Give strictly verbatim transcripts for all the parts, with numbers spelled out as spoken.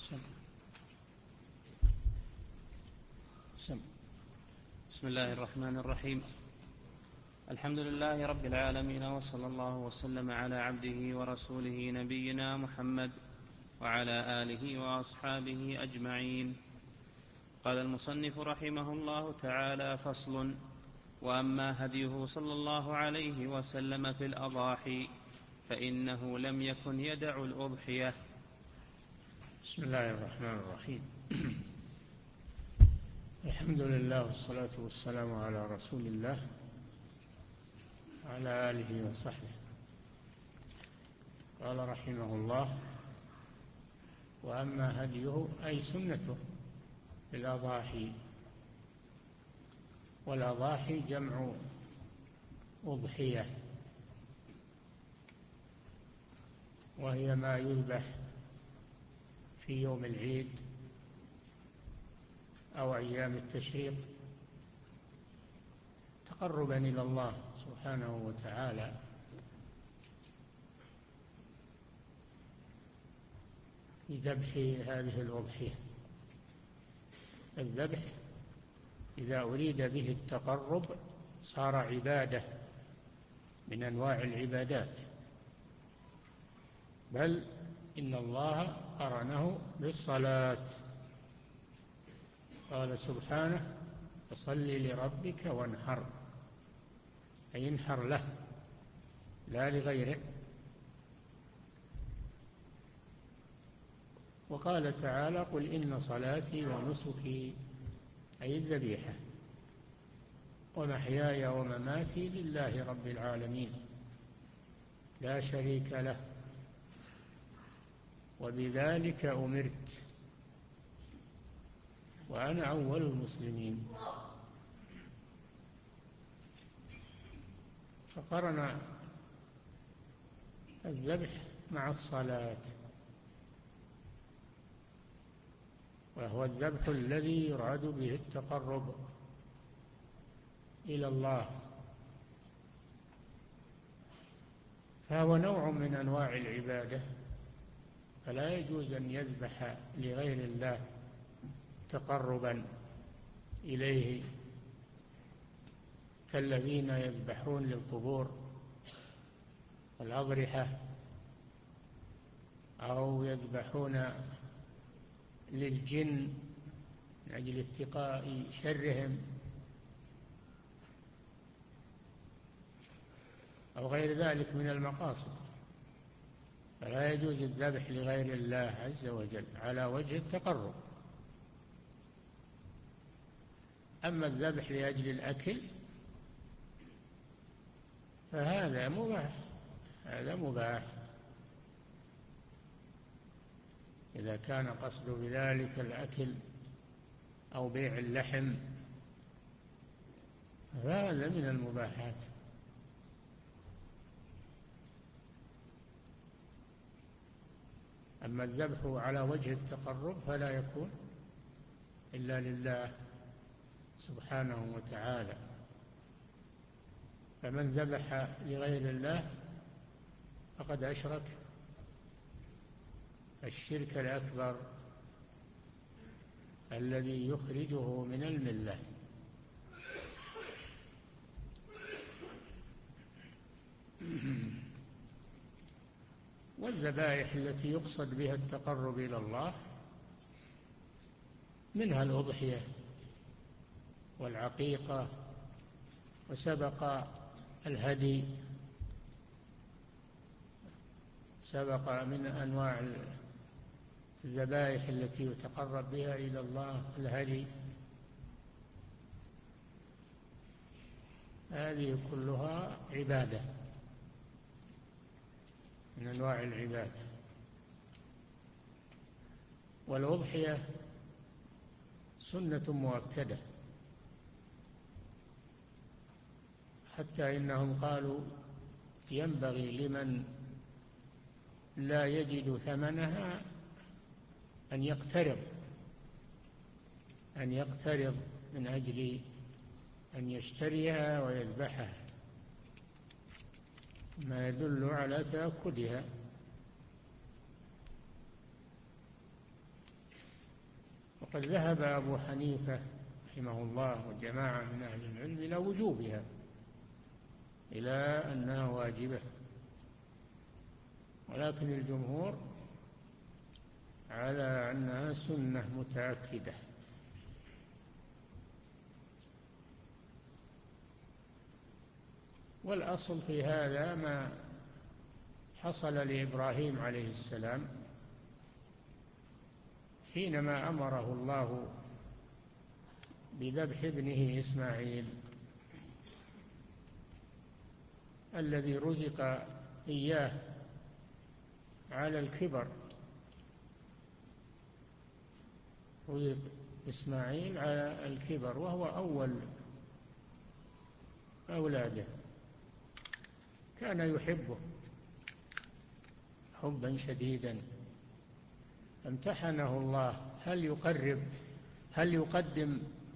سم. سم. بسم الله الرحمن الرحيم. الحمد لله رب العالمين، وصلى الله وسلم على عبده ورسوله نبينا محمد وعلى آله وأصحابه أجمعين. قال المصنف رحمه الله تعالى: فصل. وأما هديه صلى الله عليه وسلم في الأضاحي فإنه لم يكن يدع الأضحية. بسم الله الرحمن الرحيم. الحمد لله والصلاة والسلام على رسول الله وعلى آله وصحبه. قال رحمه الله: وأما هديه أي سنته في الأضاحي. والأضاحي جمع أضحية، وهي ما يذبح في يوم العيد أو أيام التشريق تقربا إلى الله سبحانه وتعالى. بذبح هذه الأضحية. الذبح إذا أريد به التقرب صار عبادة من أنواع العبادات، بل إن الله قرنه بالصلاة. قال سبحانه: فصل لربك وانحر، أي انحر له لا لغيره. وقال تعالى: قل إن صلاتي ونسكي، أي الذبيحة، ومحياي ومماتي لله رب العالمين لا شريك له، وبذلك أمرت وأنا أول المسلمين. فقرن الذبح مع الصلاة، وهو الذبح الذي يراد به التقرب إلى الله، فهو نوع من أنواع العبادة، فلا يجوز أن يذبح لغير الله تقربا إليه، كالذين يذبحون للقبور والأضرحة، أو يذبحون للجن من أجل اتقاء شرهم، أو غير ذلك من المقاصد. فلا يجوز الذبح لغير الله عز وجل على وجه التقرب. أما الذبح لأجل الأكل فهذا مباح، هذا مباح إذا كان قصد بذلك الأكل أو بيع اللحم، هذا من المباحات. أما الذبح على وجه التقرب فلا يكون إلا لله سبحانه وتعالى. فمن ذبح لغير الله فقد أشرك الشرك الأكبر الذي يخرجه من الملة. والذبائح التي يقصد بها التقرب إلى الله منها الأضحية والعقيقة، وسبق الهدي، سبق من أنواع الذبائح التي يتقرب بها إلى الله الهدي. هذه كلها عبادة من أنواع العبادة. والأضحية سنة مؤكدة، حتى إنهم قالوا ينبغي لمن لا يجد ثمنها أن يقترض أن يقترض من أجل أن يشتريها ويذبحها، ما يدل على تأكدها. وقد ذهب أبو حنيفة رحمه الله وجماعة من أهل العلم إلى وجوبها، إلى أنها واجبة، ولكن الجمهور على أنها سنة متأكدة. والأصل في هذا ما حصل لإبراهيم عليه السلام حينما أمره الله بذبح ابنه إسماعيل الذي رزق إياه على الكبر. رزق إسماعيل على الكبر وهو أول أولاده، كان يحبه حبا شديدا، امتحنه الله هل يقرب هل يقدم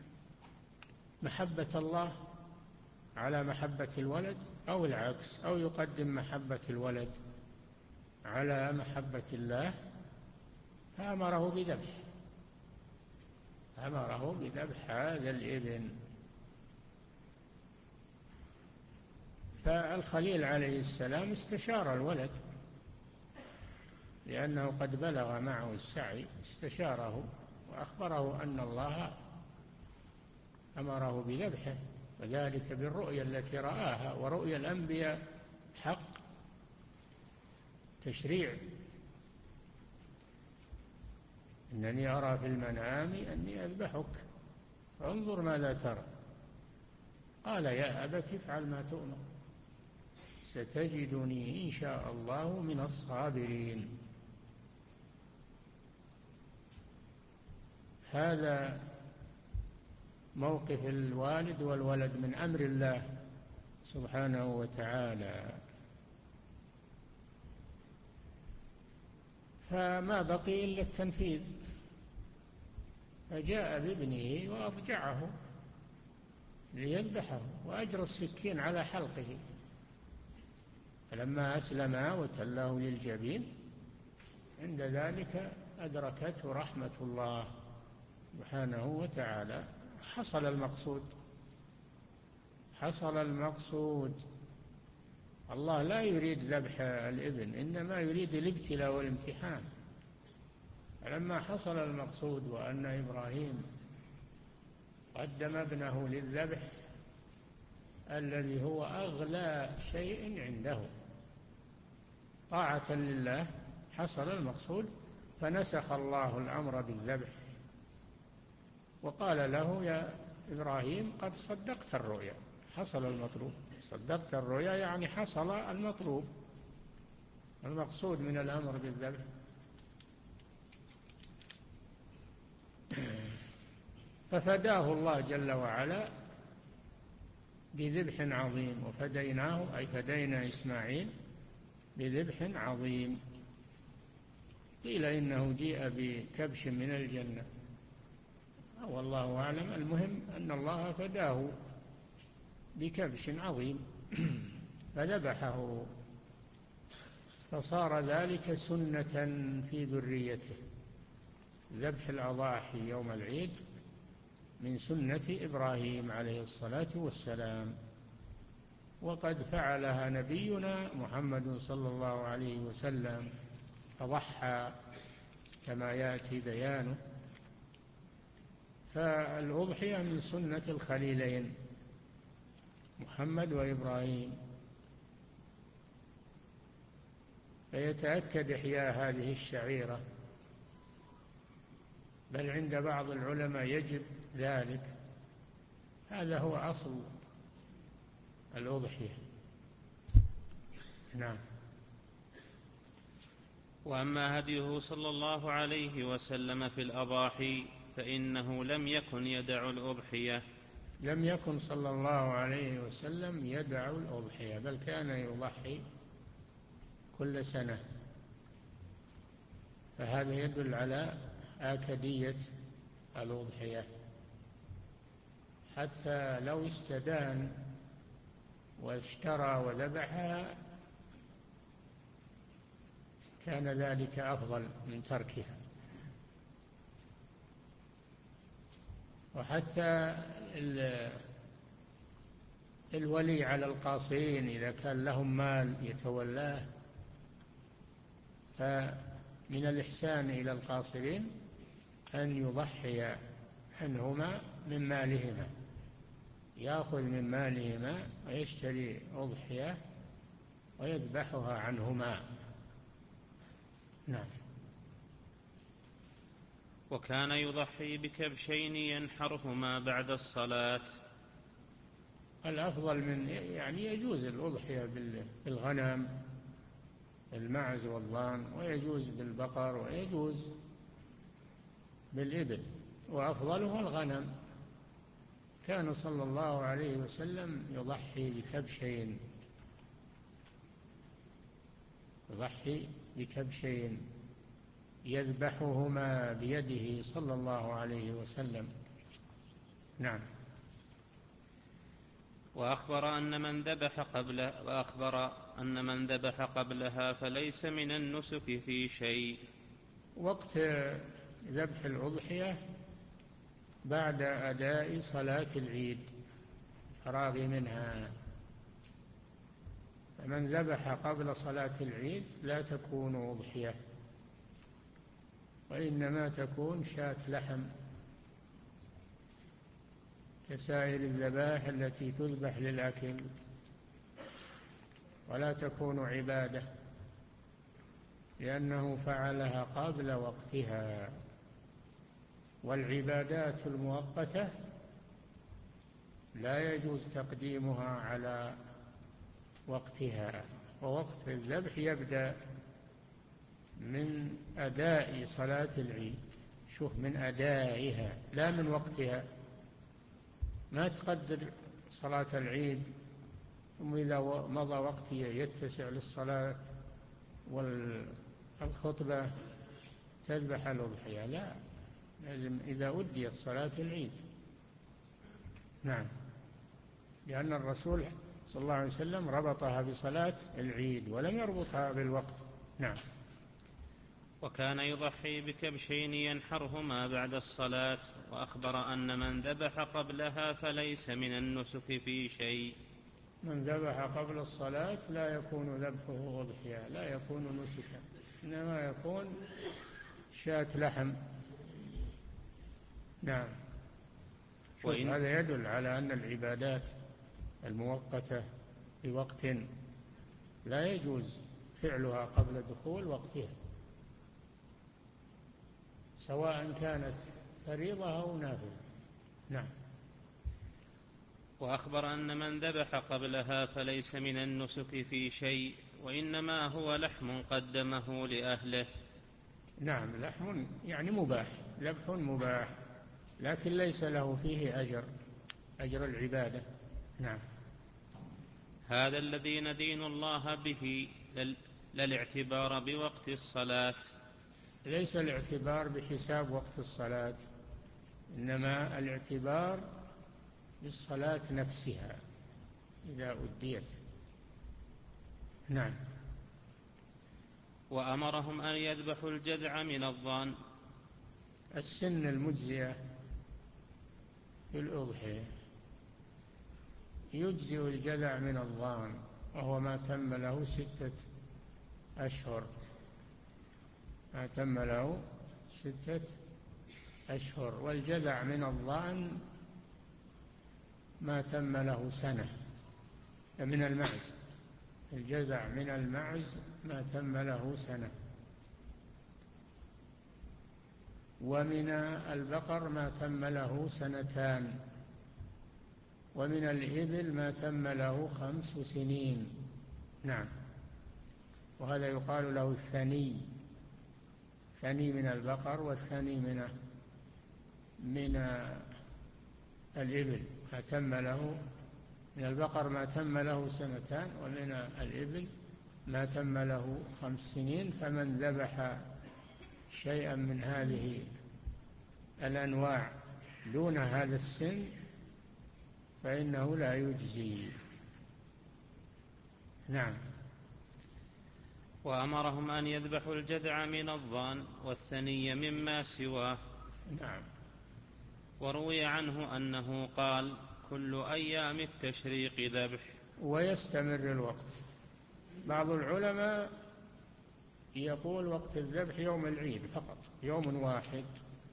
محبة الله على محبة الولد أو العكس، أو يقدم محبة الولد على محبة الله، فأمره بذبح أمره بذبح هذا الابن. فالخليل عليه السلام استشار الولد لأنه قد بلغ معه السعي، استشاره وأخبره أن الله أمره بذبحه، وذلك بالرؤيا التي رآها، ورؤيا الأنبياء حق تشريع. إنني أرى في المنام أني أذبحك فانظر ماذا ترى. قال يا أبت افعل ما تؤمر ستجدني إن شاء الله من الصابرين. هذا موقف الوالد والولد من أمر الله سبحانه وتعالى. فما بقي إلا التنفيذ، فجاء بابنه وأضجعه ليذبحه وأجرى السكين على حلقه، فلما أسلما وتلاه للجبين عند ذلك أدركته رحمة الله سبحانه وتعالى. حصل المقصود حصل المقصود الله لا يريد ذبح الابن، إنما يريد الابتلاء والامتحان. فلما حصل المقصود وأن إبراهيم قدم ابنه للذبح الذي هو أغلى شيء عنده طاعة لله، حصل المقصود، فنسخ الله الأمر بالذبح وقال له يا إبراهيم قد صدقت الرؤيا، حصل المطلوب. صدقت الرؤيا يعني حصل المطلوب، المقصود من الأمر بالذبح. ففداه الله جل وعلا بذبح عظيم، وفديناه أي فدينا إسماعيل بذبح عظيم. قيل إنه جيء بكبش من الجنة والله أعلم، المهم أن الله فداه بكبش عظيم فذبحه، فصار ذلك سنة في ذريته. ذبح الأضاحي يوم العيد من سنة إبراهيم عليه الصلاة والسلام، وقد فعلها نبينا محمد صلى الله عليه وسلم فضحى كما يأتي بيانه. فالأضحية من سنة الخليلين محمد وإبراهيم، فيتأكد إحياء هذه الشعيرة، بل عند بعض العلماء يجب ذلك. هذا هو أصل الأضحية. نعم. وأما هديه صلى الله عليه وسلم في الأضاحي فإنه لم يكن يدع الأضحية لم يكن صلى الله عليه وسلم يدع الأضحية، بل كان يضحي كل سنة. فهذا يدل على آكدية الأضحية، حتى لو استدان واشترى وذبحها كان ذلك أفضل من تركها. وحتى الولي على القاصرين إذا كان لهم مال يتولاه، فمن الإحسان إلى القاصرين أن يضحي عنهما من مالهما، يأخذ من مالهما ويشتري أضحية ويذبحها عنهما. نعم. وكان يضحي بكبشين ينحرهما بعد الصلاة. الأفضل من يعني يجوز الأضحية بالغنم، المعز والضان، ويجوز بالبقر، ويجوز بالإبل، وأفضلها الغنم. كان صلى الله عليه وسلم يضحي بكبشين يضحي بكبشين يذبحهما بيده صلى الله عليه وسلم. نعم. وأخبر أن من ذبح قبله وأخبر أن من ذبح قبلها فليس من النسك في شيء. وقت ذبح الأضحية بعد أداء صلاة العيد، فراغ منها. فمن ذبح قبل صلاة العيد لا تكون أضحية، وإنما تكون شاة لحم كسائر الذبائح التي تذبح للأكل، ولا تكون عبادة لأنه فعلها قبل وقتها. والعبادات المؤقتة لا يجوز تقديمها على وقتها، ووقت الذبح يبدأ من أداء صلاة العيد. شوف، من أدائها لا من وقتها. ما تقدر صلاة العيد ثم إذا مضى وقت يتسع للصلاة والخطبة تذبح الأضحية، لا، لازم إذا أديت صلاة العيد. نعم، لأن الرسول صلى الله عليه وسلم ربطها بصلاة العيد ولم يربطها بالوقت. نعم. وكان يضحي بكبشين ينحرهما بعد الصلاة. وأخبر أن من ذبح قبلها فليس من النسك في شيء. من ذبح قبل الصلاة لا يكون ذبحه أضحية، لا يكون نسكا، إنما يكون شاة لحم. نعم. شوف، هذا يدل على أن العبادات المؤقتة بوقت لا يجوز فعلها قبل دخول وقتها، سواء كانت فريضة أو نافلة. نعم. وأخبر أن من ذبح قبلها فليس من النسك في شيء، وإنما هو لحم قدمه لأهله. نعم، لحم يعني مباح، ذبح مباح، لكن ليس له فيه أجر أجر العبادة. نعم. هذا الذي ندين الله به لا الاعتبار بوقت الصلاة. ليس الاعتبار بحساب وقت الصلاة، إنما الاعتبار بالصلاة نفسها إذا أديت. نعم. وأمرهم أن يذبحوا الجذع من الضأن. السن المجزية في الأضحية يجزئ الجذع من الضأن، وهو ما تم له ستة أشهر ما تم له ستة أشهر والجذع من الضأن ما تم له سنة. من المعز، الجذع من المعز ما تم له سنة. ومن البقر ما تم له سنتان. ومن الإبل ما تم له خمس سنين. نعم. وهذا يقال له الثني، ثني من البقر والثني من من الإبل ما تم له. من البقر ما تم له سنتان، ومن الإبل ما تم له خمس سنين. فمن ذبح شيئا من هذه الأنواع دون هذا السن فإنه لا يجزي. نعم. وأمرهم أن يذبحوا الجذع من الضأن والثني مما سواه. نعم. وروي عنه أنه قال: كل أيام التشريق ذبح. ويستمر الوقت. بعض العلماء يقول وقت الذبح يوم العيد فقط، يوم واحد،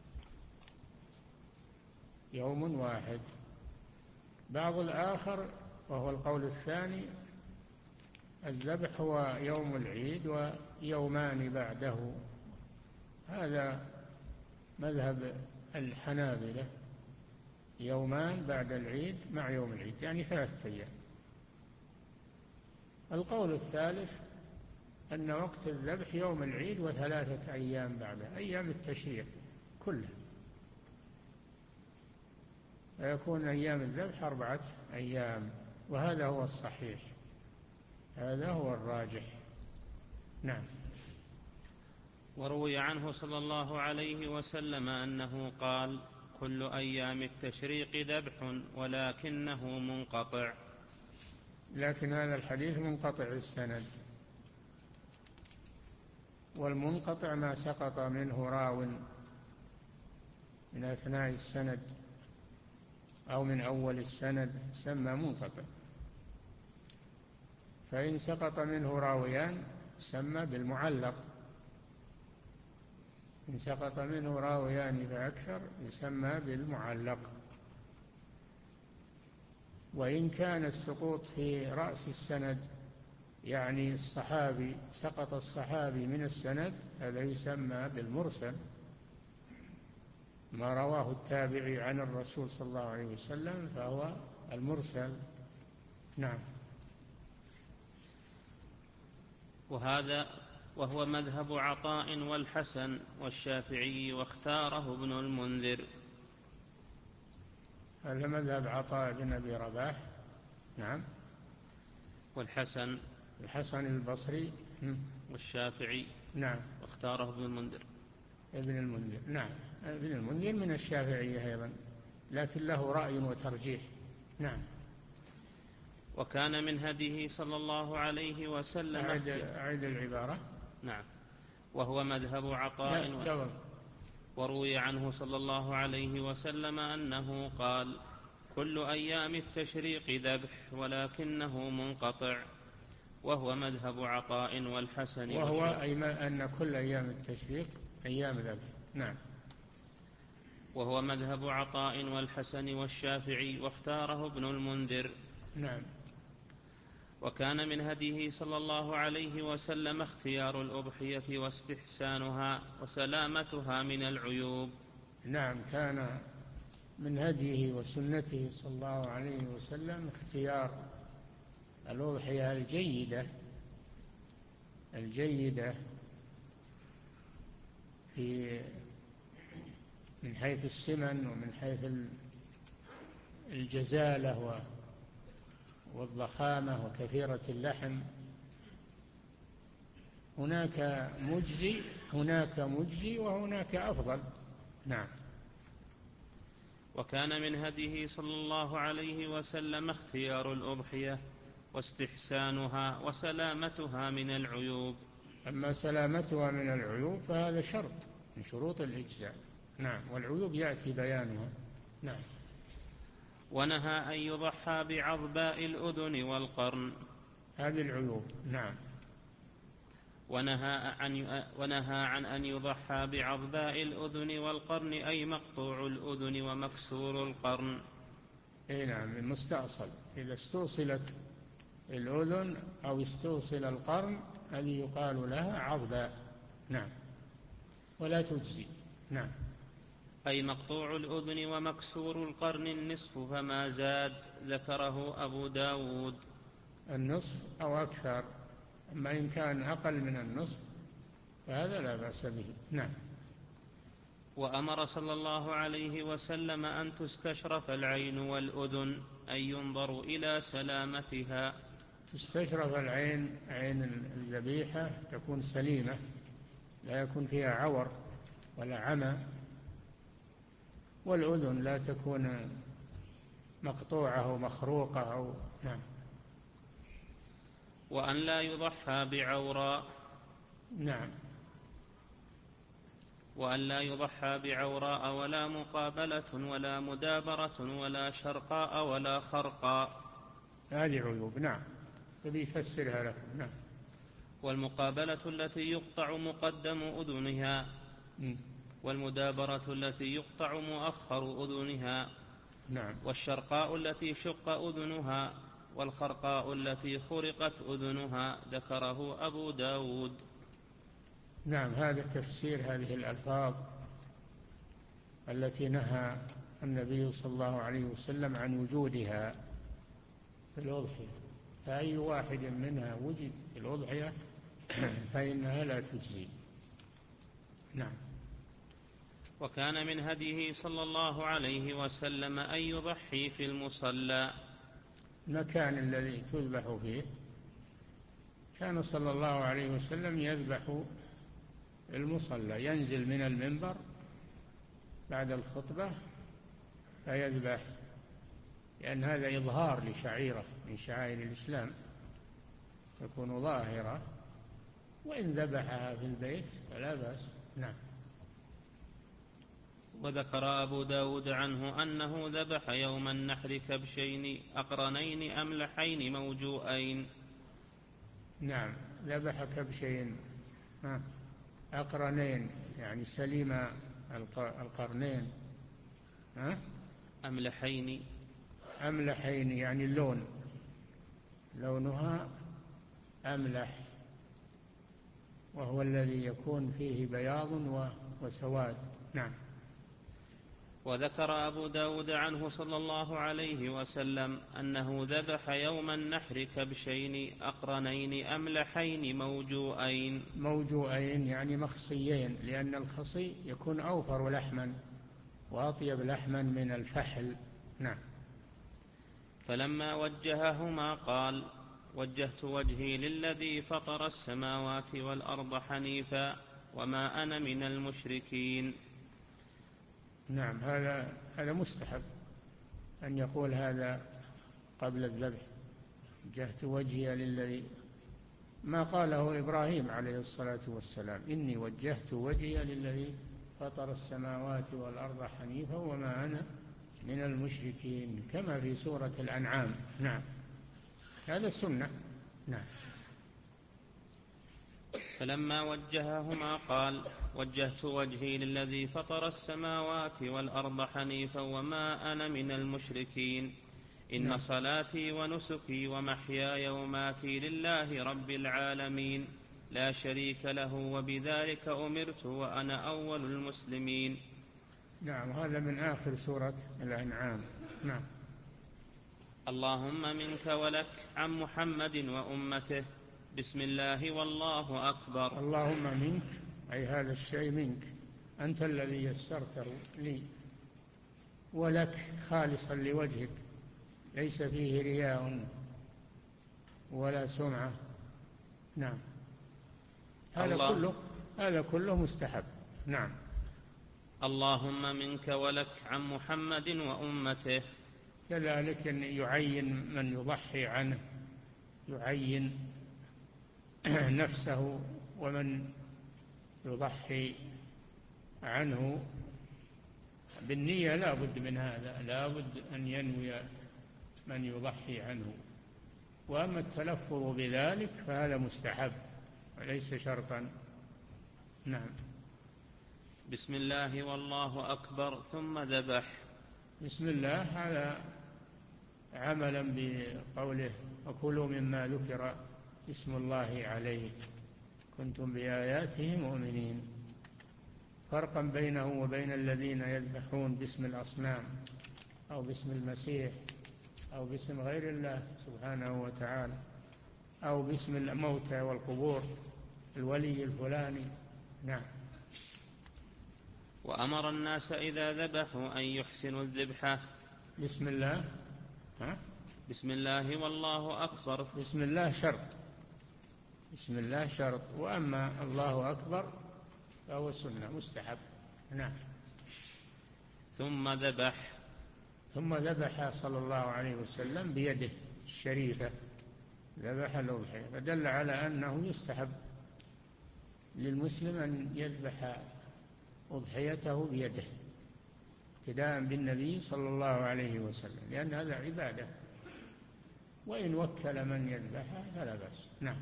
يوم واحد. بعض الآخر وهو القول الثاني الذبح هو يوم العيد ويومان بعده. هذا مذهب الحنابلة، يومان بعد العيد مع يوم العيد، يعني ثلاثة أيام. القول الثالث أن وقت الذبح يوم العيد وثلاثة أيام بعده، أيام التشريق كلها، فيكون أيام الذبح أربعة أيام، وهذا هو الصحيح، هذا هو الراجح. نعم. وروي عنه صلى الله عليه وسلم أنه قال: كل أيام التشريق ذبح ولكنه منقطع. لكن هذا الحديث منقطع السند، والمنقطع ما سقط منه راو من أثناء السند أو من أول السند سمى منقطع، فإن سقط منه راويان سمى بالمعلق، إن سقط منه راويان فأكثر يسمى بالمعلق. وإن كان السقوط في رأس السند يعني الصحابي، سقط الصحابي من السند، هذا يسمى بالمرسل، ما رواه التابعي عن الرسول صلى الله عليه وسلم فهو المرسل. نعم. وهذا وهو مذهب عطاء والحسن والشافعي، واختاره ابن المنذر. هذا مذهب عطاء بن أبي رباح. نعم. والحسن الحسن البصري والشافعي. نعم. واختاره ابن المنذر. ابن المنذر نعم، ابن المنذر من الشافعية أيضا، لكن له رأي وترجيح. نعم. وكان من هديه صلى الله عليه وسلم. أعد, أعد العبارة. نعم. وهو مذهب عطاء و... وروي عنه صلى الله عليه وسلم أنه قال: كل أيام التشريق ذبح ولكنه منقطع. وهو مذهب عطاء والحسن وهو أي أن كل أيام التشريق أيام ذبح. نعم. وهو مذهب عطاء والحسن والشافعي، واختاره ابن المنذر. نعم. وكان من هديه صلى الله عليه وسلم اختيار الأضحية واستحسانها وسلامتها من العيوب. نعم، كان من هديه وسنته صلى الله عليه وسلم اختيار الأضحية الجيدة الجيدة في من حيث السمن ومن حيث الجزالة والضخامة وكثيرة اللحم. هناك مجزي هناك مجزي وهناك أفضل. نعم. وكان من هديه صلى الله عليه وسلم اختيار الأضحية واستحسانها وسلامتها من العيوب. أما سلامتها من العيوب فهذا شرط من شروط الإجزاء. نعم. والعيوب يأتي بيانها. نعم. ونهى أن يضحى بعظباء الأذن والقرن. هذه العيوب. نعم. ونهى عن, ونهى عن أن يضحى بعظباء الأذن والقرن، أي مقطوع الأذن ومكسور القرن. أي نعم، مستأصل. إذا استوصلت الأذن أو استوصل القرن هذه يقال لها عظباء. نعم. ولا تجزي. نعم. أي مقطوع الأذن ومكسور القرن النصف فما زاد. ذكره أبو داود. النصف أو أكثر، أما إن كان أقل من النصف فهذا لا بأس به. نعم. وأمر صلى الله عليه وسلم أن تستشرف العين والأذن، أي ينظر إلى سلامتها. تستشرف العين، عين الذبيحة تكون سليمة لا يكون فيها عور ولا عمى، والأذن لا تكون مقطوعة أو مخروقة أو نعم. وأن لا يضحى بعوراء. نعم. وأن لا يضحى بعوراء ولا مقابلة ولا مدابرة ولا شرقاء ولا خرقاء. هذه عيوب. نعم، الذي يفسرها لكم. نعم. والمقابلة التي يقطع مقدم أذنها، م. والمدابرة التي يقطع مؤخر أذنها. نعم. والشرقاء التي شق أذنها، والخرقاء التي خرقت أذنها. ذكره أبو داود. نعم، هذا تفسير هذه الألفاظ التي نهى النبي صلى الله عليه وسلم عن وجودها في الأضحية، فأي واحد منها وجد في الأضحية فإنها لا تجزي. نعم. وكان من هديه صلى الله عليه وسلم أن يضحي في المصلى، المكان الذي تذبح فيه. كان صلى الله عليه وسلم يذبح المصلى، ينزل من المنبر بعد الخطبة فيذبح، لأن هذا إظهار لشعيرة من شعائر الإسلام تكون ظاهرة، وإن ذبحها في البيت فلا بأس. نعم. وذكر أبو داود عنه أنه ذبح يوم النحر كبشين أقرنين أملحين موجوئين. نعم، ذبح كبشين أقرنين يعني سليم القرنين، أملحين أملحين يعني اللون، لونها أملح، وهو الذي يكون فيه بياض وسواد. نعم. وذكر أبو داود عنه صلى الله عليه وسلم أنه ذبح يوم النحر كبشين أقرنين أملحين موجوئين. موجوئين يعني مخصيين، لأن الخصي يكون أوفر لحما وأطيب لحما من الفحل. نعم. فلما وجههما قال: وجهت وجهي للذي فطر السماوات والأرض حنيفا وما أنا من المشركين. نعم، هذا هذا مستحب أن يقول هذا قبل الذبح، وجهت وجهي للذي، ما قاله إبراهيم عليه الصلاة والسلام: إني وجهت وجهي للذي فطر السماوات والأرض حنيفا وما أنا من المشركين، كما في سورة الأنعام. نعم، هذا سنة. نعم. فلما وجههما قال: وجهت وجهي للذي فطر السماوات والأرض حنيفا وما أنا من المشركين. إن نعم. صلاتي ونسكي ومحياي وماتي لله رب العالمين لا شريك له وبذلك أمرت وأنا أول المسلمين. نعم، هذا من آخر سورة الأنعام. نعم. اللهم منك ولك عن محمد وأمته بسم الله والله أكبر. اللهم منك، أي هذا الشيء منك، أنت الذي يسرته لي، ولك خالصا لوجهك، ليس فيه رياء ولا سمعة. نعم. هذا كله هذا كله مستحب. نعم. اللهم منك ولك عن محمد وأمته. كذلك أن يعين من يضحي عنه، يعين نفسه ومن يضحي عنه بالنية، لا بد من هذا، لا بد أن ينوي من يضحي عنه. وأما التلفظ بذلك فهذا مستحب وليس شرطا. نعم. بسم الله والله أكبر ثم ذبح. بسم الله هذا عملا بقوله: وكلوا مما ذكر اسم الله عليه كنتم بآياته مؤمنين. فرقا بينه وبين الذين يذبحون باسم الأصنام أو باسم المسيح أو باسم غير الله سبحانه وتعالى أو باسم الموتى والقبور، الولي الفلاني. نعم. وأمر الناس إذا ذبحوا أن يحسنوا الذبحة. بسم الله. ها؟ بسم الله والله أكبر. بسم الله شرط، بسم الله شرط، وأما الله أكبر فهو سنة مستحب. نعم. ثم ذبح. ثم ذبح صلى الله عليه وسلم بيده الشريفة، ذبح الأضحية، فدل على أنه يستحب للمسلم أن يذبح أضحيته بيده ابتداء بالنبي صلى الله عليه وسلم، لأن هذا عبادة، وإن وكل من يذبحها فلا بأس. نعم.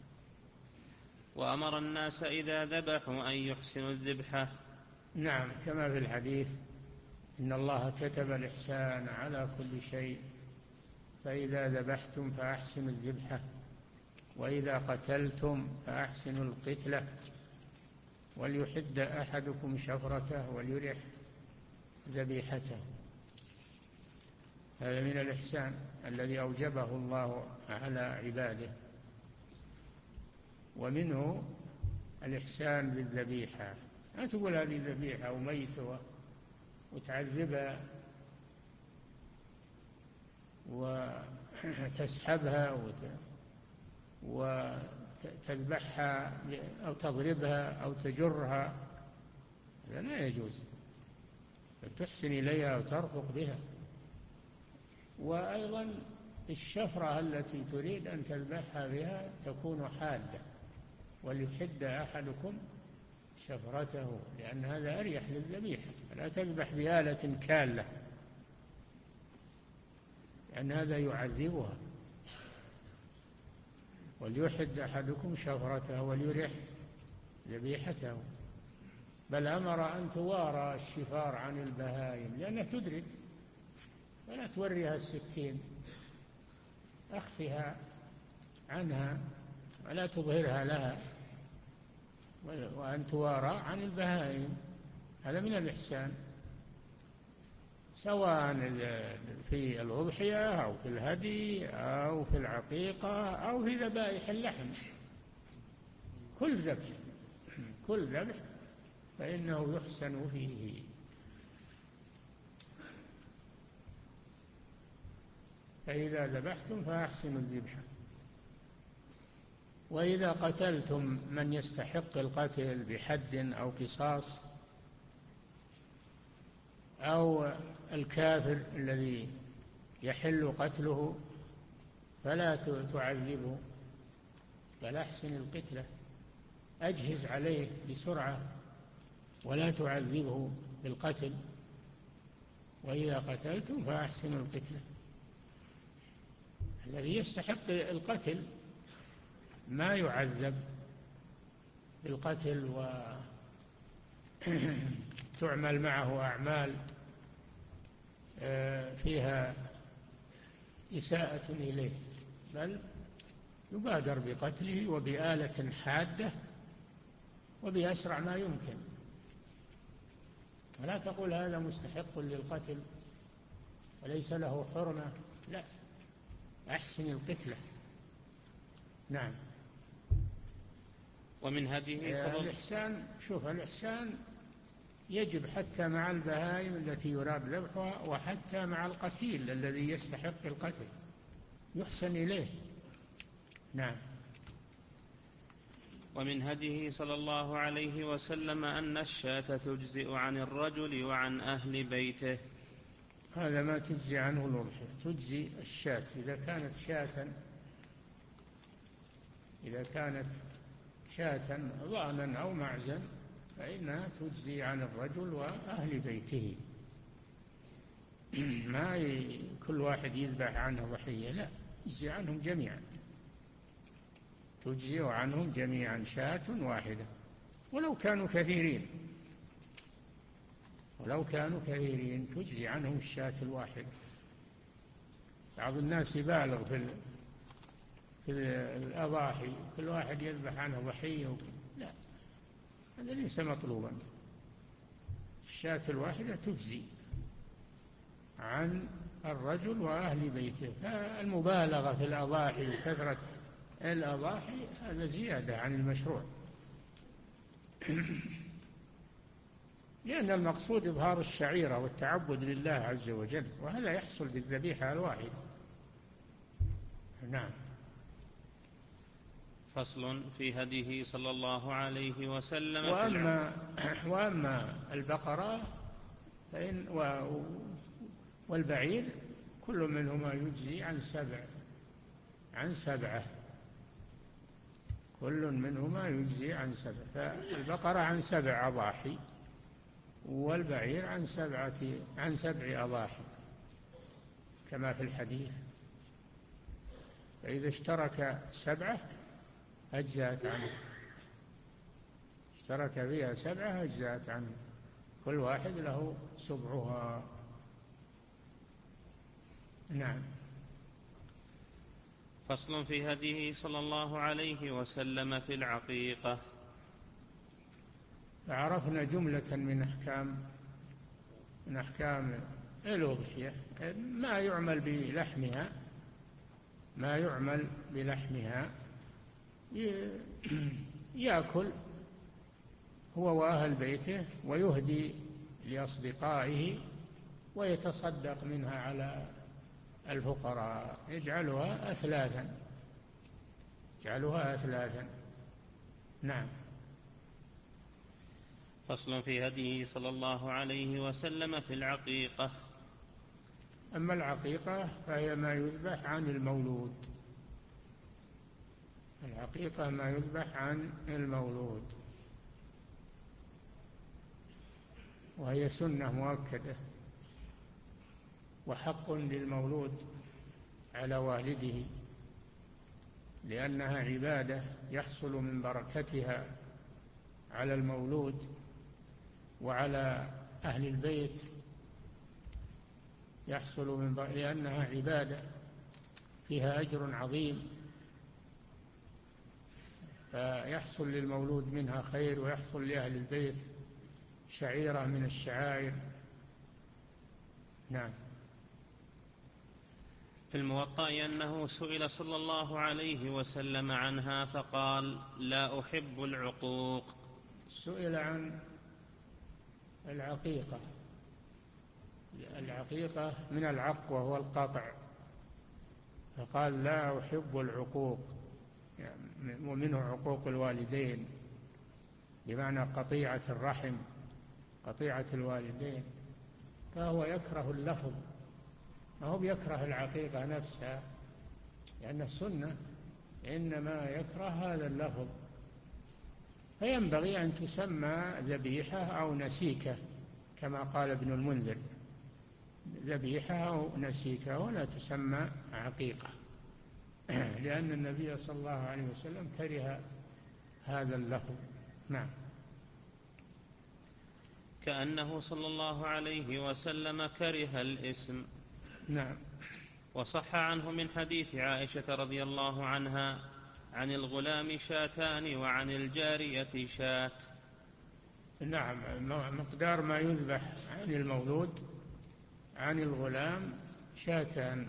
وأمر الناس إذا ذبحوا أن يحسنوا الذبحة. نعم، كما في الحديث: إن الله كتب الإحسان على كل شيء، فإذا ذبحتم فأحسنوا الذبحة، وإذا قتلتم فأحسنوا القتلة، وليحد أحدكم شفرته وليرح ذبيحته. هذا من الإحسان الذي أوجبه الله على عباده. ومنه الإحسان بالذبيحة، لا تقول هذه ذبيحة وميتة وتعذبها وتسحبها وتذبحها أو تضربها أو تجرها، هذا لا يجوز، تحسن إليها وترفق بها. وأيضا الشفرة التي تريد أن تذبحها بها تكون حادة، وليحد أحدكم شفرته، لأن هذا أريح للذبيحة، لا تذبح بآلة كالة، لأن هذا يعذبها. وليحد أحدكم شفرته وليرح ذبيحته. بل أمر أن توارى الشفار عن البهائم لأنها تدرك، ولا توريها السكين، أخفها عنها ولا تظهرها لها، وأن توارى عن البهائم، هذا من الإحسان، سواء في الأضحية أو في الهدي أو في العقيقة أو في ذبائح اللحم. كل ذبح كل ذبح فإنه يحسن فيه. فإذا ذبحتم فأحسنوا الذبح. وإذا قتلتم من يستحق القتل بحد أو قصاص، أو الكافر الذي يحل قتله، فلا تعذبه، بل أحسن القتلة، أجهز عليه بسرعة ولا تعذبه بالقتل. وإذا قتلتم فأحسنوا القتلة. الذي يستحق القتل ما يعذب بالقتل وتعمل معه أعمال فيها إساءة إليه، بل يبادر بقتله وبآلة حادة وبأسرع ما يمكن. ولا تقول هذا مستحق للقتل وليس له حرمة، لا، أحسن القتلة. نعم. ومن هديه صلى الله الإحسان، شوف، الإحسان يجب حتى مع البهائم التي يراد ذبحها، وحتى مع القتيل الذي يستحق القتل يحسن إليه. نعم. ومن هديه صلى الله عليه وسلم أن الشاة تجزئ عن الرجل وعن أهل بيته. هذا ما تجزي عنه الأضحية، تجزي الشاة إذا كانت شاة إذا كانت شاة ضأنا أو معزا فإنها تجزي عن الرجل وأهل بيته. ما كل واحد يذبح عنه ضحية، لا، تجزي عنهم جميعا، تجزي عنهم جميعا شاة واحدة ولو كانوا كثيرين، ولو كانوا كثيرين تجزي عنهم الشاة الواحدة. بعض الناس يبالغ في في الأضاحي، كل واحد يذبح عنه ضحية، لا، هذا ليس مطلوبا. الشاة الواحدة تجزي عن الرجل وأهل بيته. فالمبالغة في الأضاحي وكثرة الأضاحي هذا زيادة عن المشروع، لأن المقصود إظهار الشعيرة والتعبد لله عز وجل، وهذا يحصل بالذبيحة الواحدة. نعم. فصل في هديه صلى الله عليه وسلم. وأما, وأما البقرة فإن والبعير كل منهما يجزي عن سبع عن سبعة كل منهما يجزي عن سبع. فالبقرة عن سبع أضاحي، والبعير عن سبعة عن سبع أضاحي كما في الحديث. فإذا اشترك سبعة أجزأت عنه، اشترك فيها سبعة أجزأت عنه، كل واحد له سبعها. نعم. فصل في هديه صلى الله عليه وسلم في العقيقة. عرفنا جملة من أحكام من أحكام الأضحية، ما يعمل بلحمها ما يعمل بلحمها يأكل هو وأهل بيته ويهدي لأصدقائه ويتصدق منها على الفقراء، يجعلها أثلاثا يجعلها أثلاثا. نعم. فصل في هديه صلى الله عليه وسلم في العقيقة. أما العقيقة فهي ما يذبح عن المولود، العقيقة ما يذبح عن المولود، وهي سنة مؤكدة وحق للمولود على والده، لأنها عبادة يحصل من بركتها على المولود وعلى أهل البيت، يحصل من بر... لأنها عبادة فيها أجر عظيم، فيحصل للمولود منها خير ويحصل لأهل البيت شعيرة من الشعائر. نعم. في الموطأ أنه سئل صلى الله عليه وسلم عنها فقال: لا أحب العقوق. سئل عن العقيقة، العقيقة من العق وهو القطع، فقال: لا أحب العقوق، يعني ومنه عقوق الوالدين بمعنى قطيعة الرحم، قطيعة الوالدين، فهو يكره اللفظ، ما هو يكره العقيقة نفسها لأن السنة، إنما يكره هذا اللفظ، فينبغي أن تسمى ذبيحة أو نسيكة كما قال ابن المنذر، ذبيحة أو نسيكة ولا تسمى عقيقة، لأن النبي صلى الله عليه وسلم كره هذا اللفظ. نعم. كأنه صلى الله عليه وسلم كره الاسم. نعم. وصح عنه من حديث عائشة رضي الله عنها: عن الغلام شاتان وعن الجارية شات. نعم، مقدار ما يذبح عن المولود عن الغلام شاتان،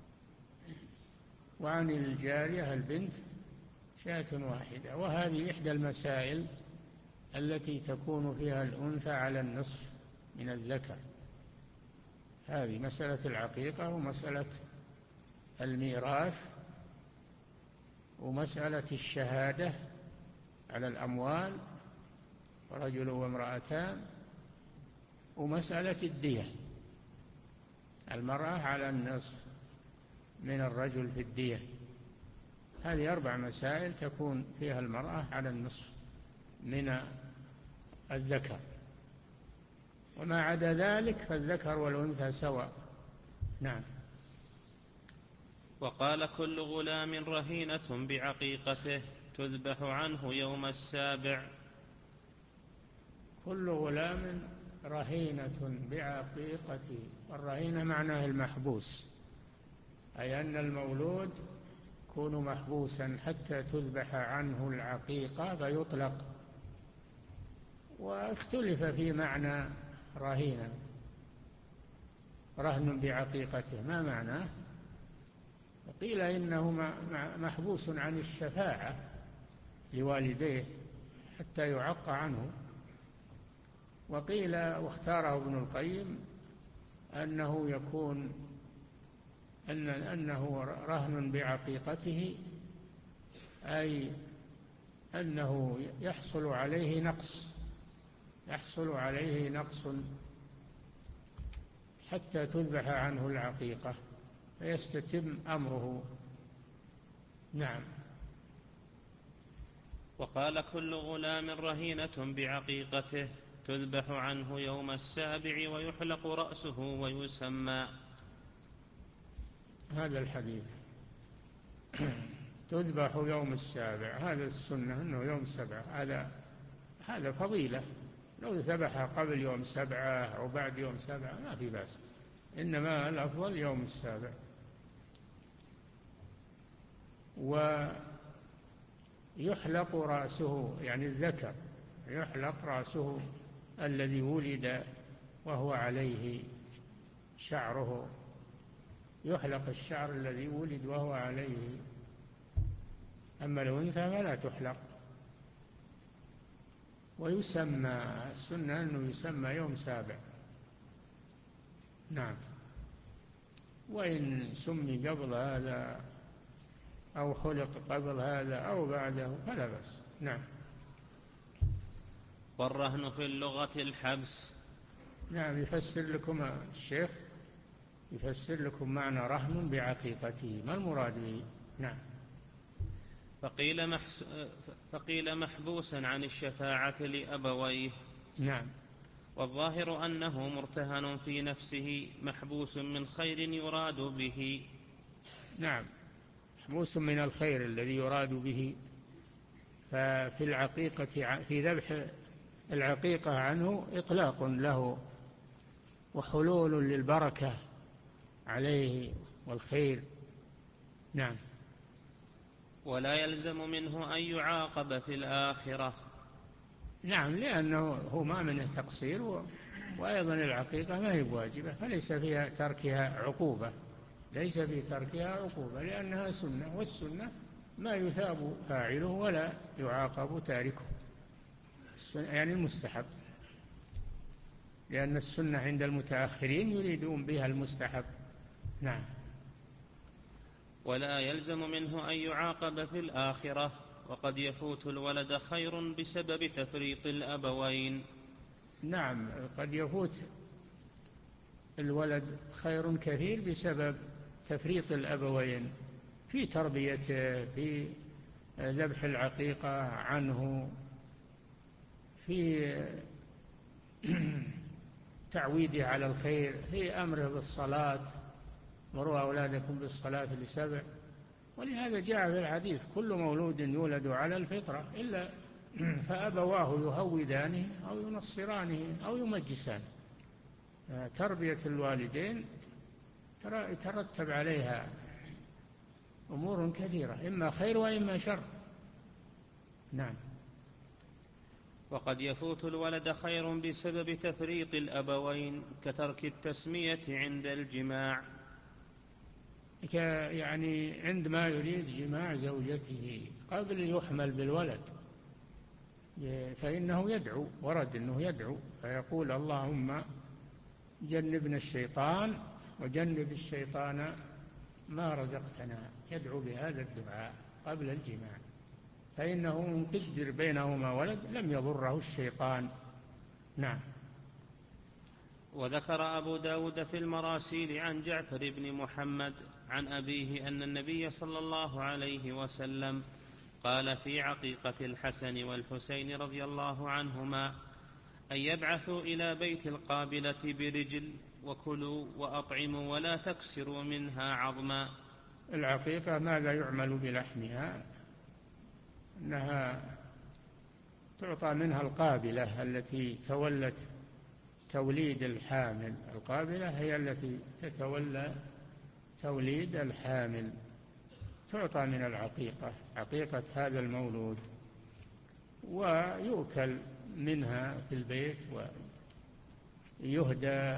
وعن الجارية البنت شاة واحدة، وهذه إحدى المسائل التي تكون فيها الأنثى على النصف من الذكر، هذه مسألة العقيقة ومسألة الميراث ومسألة الشهادة على الأموال رجل وامرأتان، ومسألة الدية، المرأة على النصف من الرجل في الدية، هذه أربع مسائل تكون فيها المرأة على النصف من الذكر، وما عدا ذلك فالذكر والأنثى سواء. نعم. وقال: كل غلام رهينة بعقيقته تذبح عنه يوم السابع. كل غلام رهينة بعقيقته، والرهينة معناه المحبوس، أي أن المولود يكون محبوسا حتى تذبح عنه العقيقة فيطلق. واختلف في معنى رهينة، رهن بعقيقته ما معناه؟ قيل إنه محبوس عن الشفاعة لوالديه حتى يعق عنه، وقيل واختاره ابن القيم أنه يكون أن أنه رهن بعقيقته، أي أنه يحصل عليه نقص يحصل عليه نقص حتى تذبح عنه العقيقة فيستتم أمره. نعم. وقال: كل غلام رهينة بعقيقته تذبح عنه يوم السابع ويحلق رأسه ويسمى. هذا الحديث تذبح يوم السابع، هذا السنة أنه يوم سبعة، هذا هذا فضيلة. لو ذبح قبل يوم سبعة أو بعد يوم سبعة ما في بأس، إنما الأفضل يوم السابع. ويحلق رأسه، يعني الذكر يحلق رأسه الذي ولد وهو عليه شعره، يحلق الشعر الذي ولد وهو عليه. أما الأنثى فلا تحلق. ويسمى، السنة أنه يسمى يوم سابع. نعم. وإن سمي قبل هذا أو خلق قبل هذا أو بعده فلا بأس. نعم. والرهن في اللغة الحبس. نعم، يفسر لكم الشيخ، يفسر لكم معنى رهن بعقيقته، ما المراد به. نعم. فقيل, محس... فقيل محبوسا عن الشفاعة لأبويه. نعم. والظاهر أنه مرتهن في نفسه محبوس من خير يراد به. نعم، محبوس من الخير الذي يراد به. ففي العقيقة، في ذبح العقيقة عنه إطلاق له وحلول للبركة عليه والخير. نعم. ولا يلزم منه أن يعاقب في الآخرة. نعم، لأنه هو ما منه تقصير، وأيضا العقيقة ما هي بواجبة، فليس فيها تركها عقوبة، ليس في تركها عقوبة، لأنها سنة، والسنة ما يثاب فاعله ولا يعاقب تاركه، يعني المستحب، لأن السنة عند المتأخرين يريدون بها المستحب. نعم. ولا يلزم منه أن يعاقب في الآخرة. وقد يفوت الولد خير بسبب تفريط الأبوين. نعم، قد يفوت الولد خير كثير بسبب تفريط الأبوين في تربيته، في ذبح العقيقة عنه، في تعويده على الخير، في أمره بالصلاة، مروا أولادكم بالصلاة لسبع. ولهذا جاء في الحديث كل مولود يولد على الفطرة إلا فأبواه يهودانه أو ينصرانه أو يمجسانه. تربية الوالدين يترتب عليها أمور كثيرة، إما خير وإما شر. نعم. وقد يفوت الولد خير بسبب تفريط الأبوين كترك التسمية عند الجماع، يعني عندما يريد جماع زوجته قبل يحمل بالولد، فإنه يدعو، ورد أنه يدعو فيقول اللهم جنبنا الشيطان وجنب الشيطان ما رزقتنا، يدعو بهذا الدعاء قبل الجماع، فإنه إن قدر بينهما ولد لم يضره الشيطان. نعم. وذكر أبو داود في المراسيل عن جعفر بن محمد عن أبيه أن النبي صلى الله عليه وسلم قال في عقيقة الحسن والحسين رضي الله عنهما أن يبعثوا إلى بيت القابلة برجل وكلوا وأطعموا ولا تكسروا منها عظما. العقيقة ماذا يعمل بلحمها؟ أنها تعطى منها القابلة التي تولت توليد الحامل، القابلة هي التي تتولى توليد الحامل، تعطى من العقيقة، عقيقة هذا المولود، ويؤكل منها في البيت ويهدى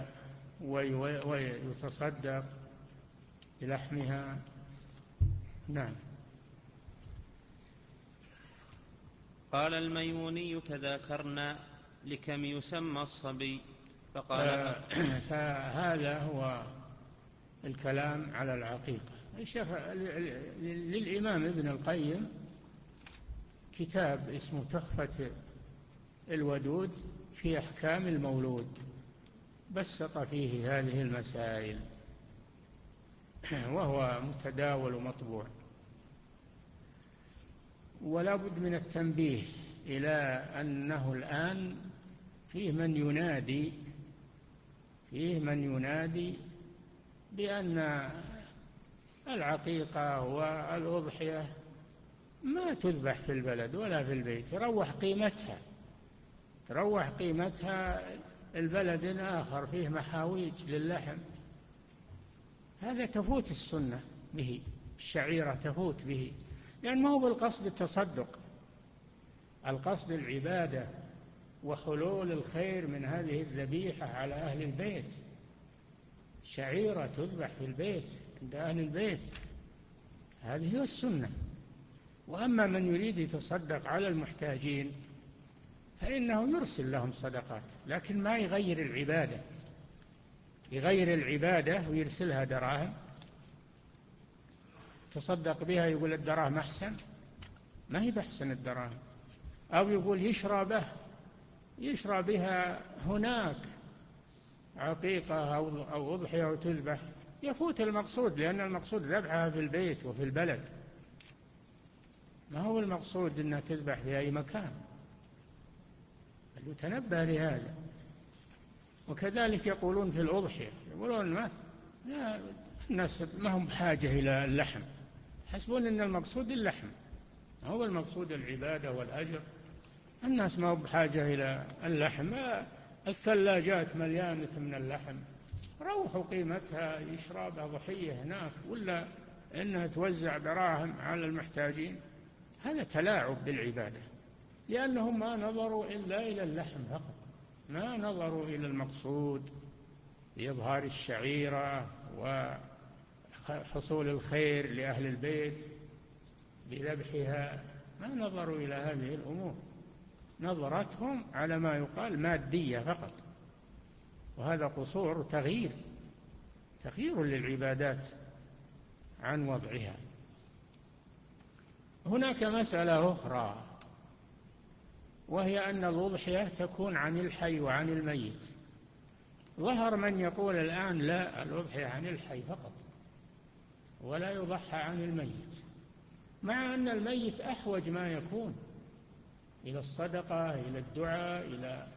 ويتصدق بلحمها. نعم. قال الميموني تذاكرنا لكم يسمى الصبي فقال فهذا هو الكلام على العقيقة. الشيخ للإمام ابن القيم كتاب اسمه تحفة الودود في أحكام المولود، بسط فيه هذه المسائل وهو متداول ومطبوع. ولا بد من التنبيه إلى أنه الآن فيه من ينادي فيه من ينادي بأن العقيقة والأضحية ما تذبح في البلد ولا في البيت، تروح قيمتها تروح قيمتها البلد آخر فيه محاويج للحم. هذا تفوت السنة به، الشعيرة تفوت به، لأن ما هو بالقصد التصدق، القصد العبادة وحلول الخير من هذه الذبيحة على أهل البيت. شعيرة تذبح في البيت عند أهل البيت، هذه هي السنة. وأما من يريد يتصدق على المحتاجين فإنه يرسل لهم صدقات، لكن ما يغير العبادة، يغير العبادة ويرسلها دراهم تصدق بها، يقول الدراهم أحسن، ما هي بأحسن الدراهم. أو يقول يشرى به يشرى بها هناك عقيقة أو أو أضحية أو تذبح، يفوت المقصود، لأن المقصود ذبحها في البيت وفي البلد، ما هو المقصود أنها تذبح في أي مكان. يتنبه لهذا. وكذلك يقولون في الأضحية، يقولون ما الناس ما هم بحاجة إلى اللحم، يحسبون أن المقصود اللحم، هو المقصود العبادة والأجر. الناس ما هم بحاجة إلى اللحم، الثلاجات مليانة من اللحم، روحوا قيمتها يشرى بها ضحية هناك، ولا إنها توزع دراهم على المحتاجين. هذا تلاعب بالعبادة، لأنهم ما نظروا إلا إلى اللحم فقط، ما نظروا إلى المقصود بإظهار الشعيرة وحصول الخير لأهل البيت بذبحها، ما نظروا إلى هذه الأمور، نظرتهم على ما يقال مادية فقط، وهذا قصور تغيير تغيير للعبادات عن وضعها. هناك مسألة أخرى، وهي أن الأضحية تكون عن الحي وعن الميت. ظهر من يقول الآن لا، الأضحية عن الحي فقط ولا يضحى عن الميت، مع أن الميت أحوج ما يكون إلى الصدقة، إلى الدعاء، إلى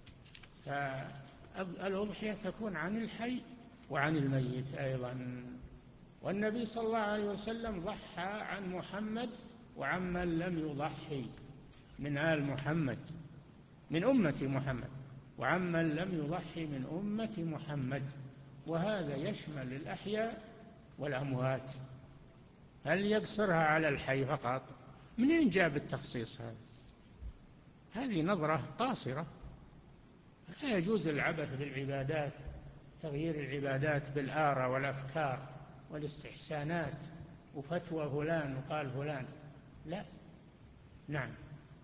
فالأضحية تكون عن الحي وعن الميت أيضا. والنبي صلى الله عليه وسلم ضحى عن محمد وعمن لم يضحي من آل محمد من أمة محمد، وعمن لم يضحي من أمة محمد، وهذا يشمل الأحياء والأموات. هل يقصرها على الحي فقط؟ منين جاء التخصيص هذا؟ هذه نظرة قاصرة. لا يجوز العبث بالعبادات، تغيير العبادات بالآراء والأفكار والاستحسانات وفتوى فلان وقال فلان، لا. نعم.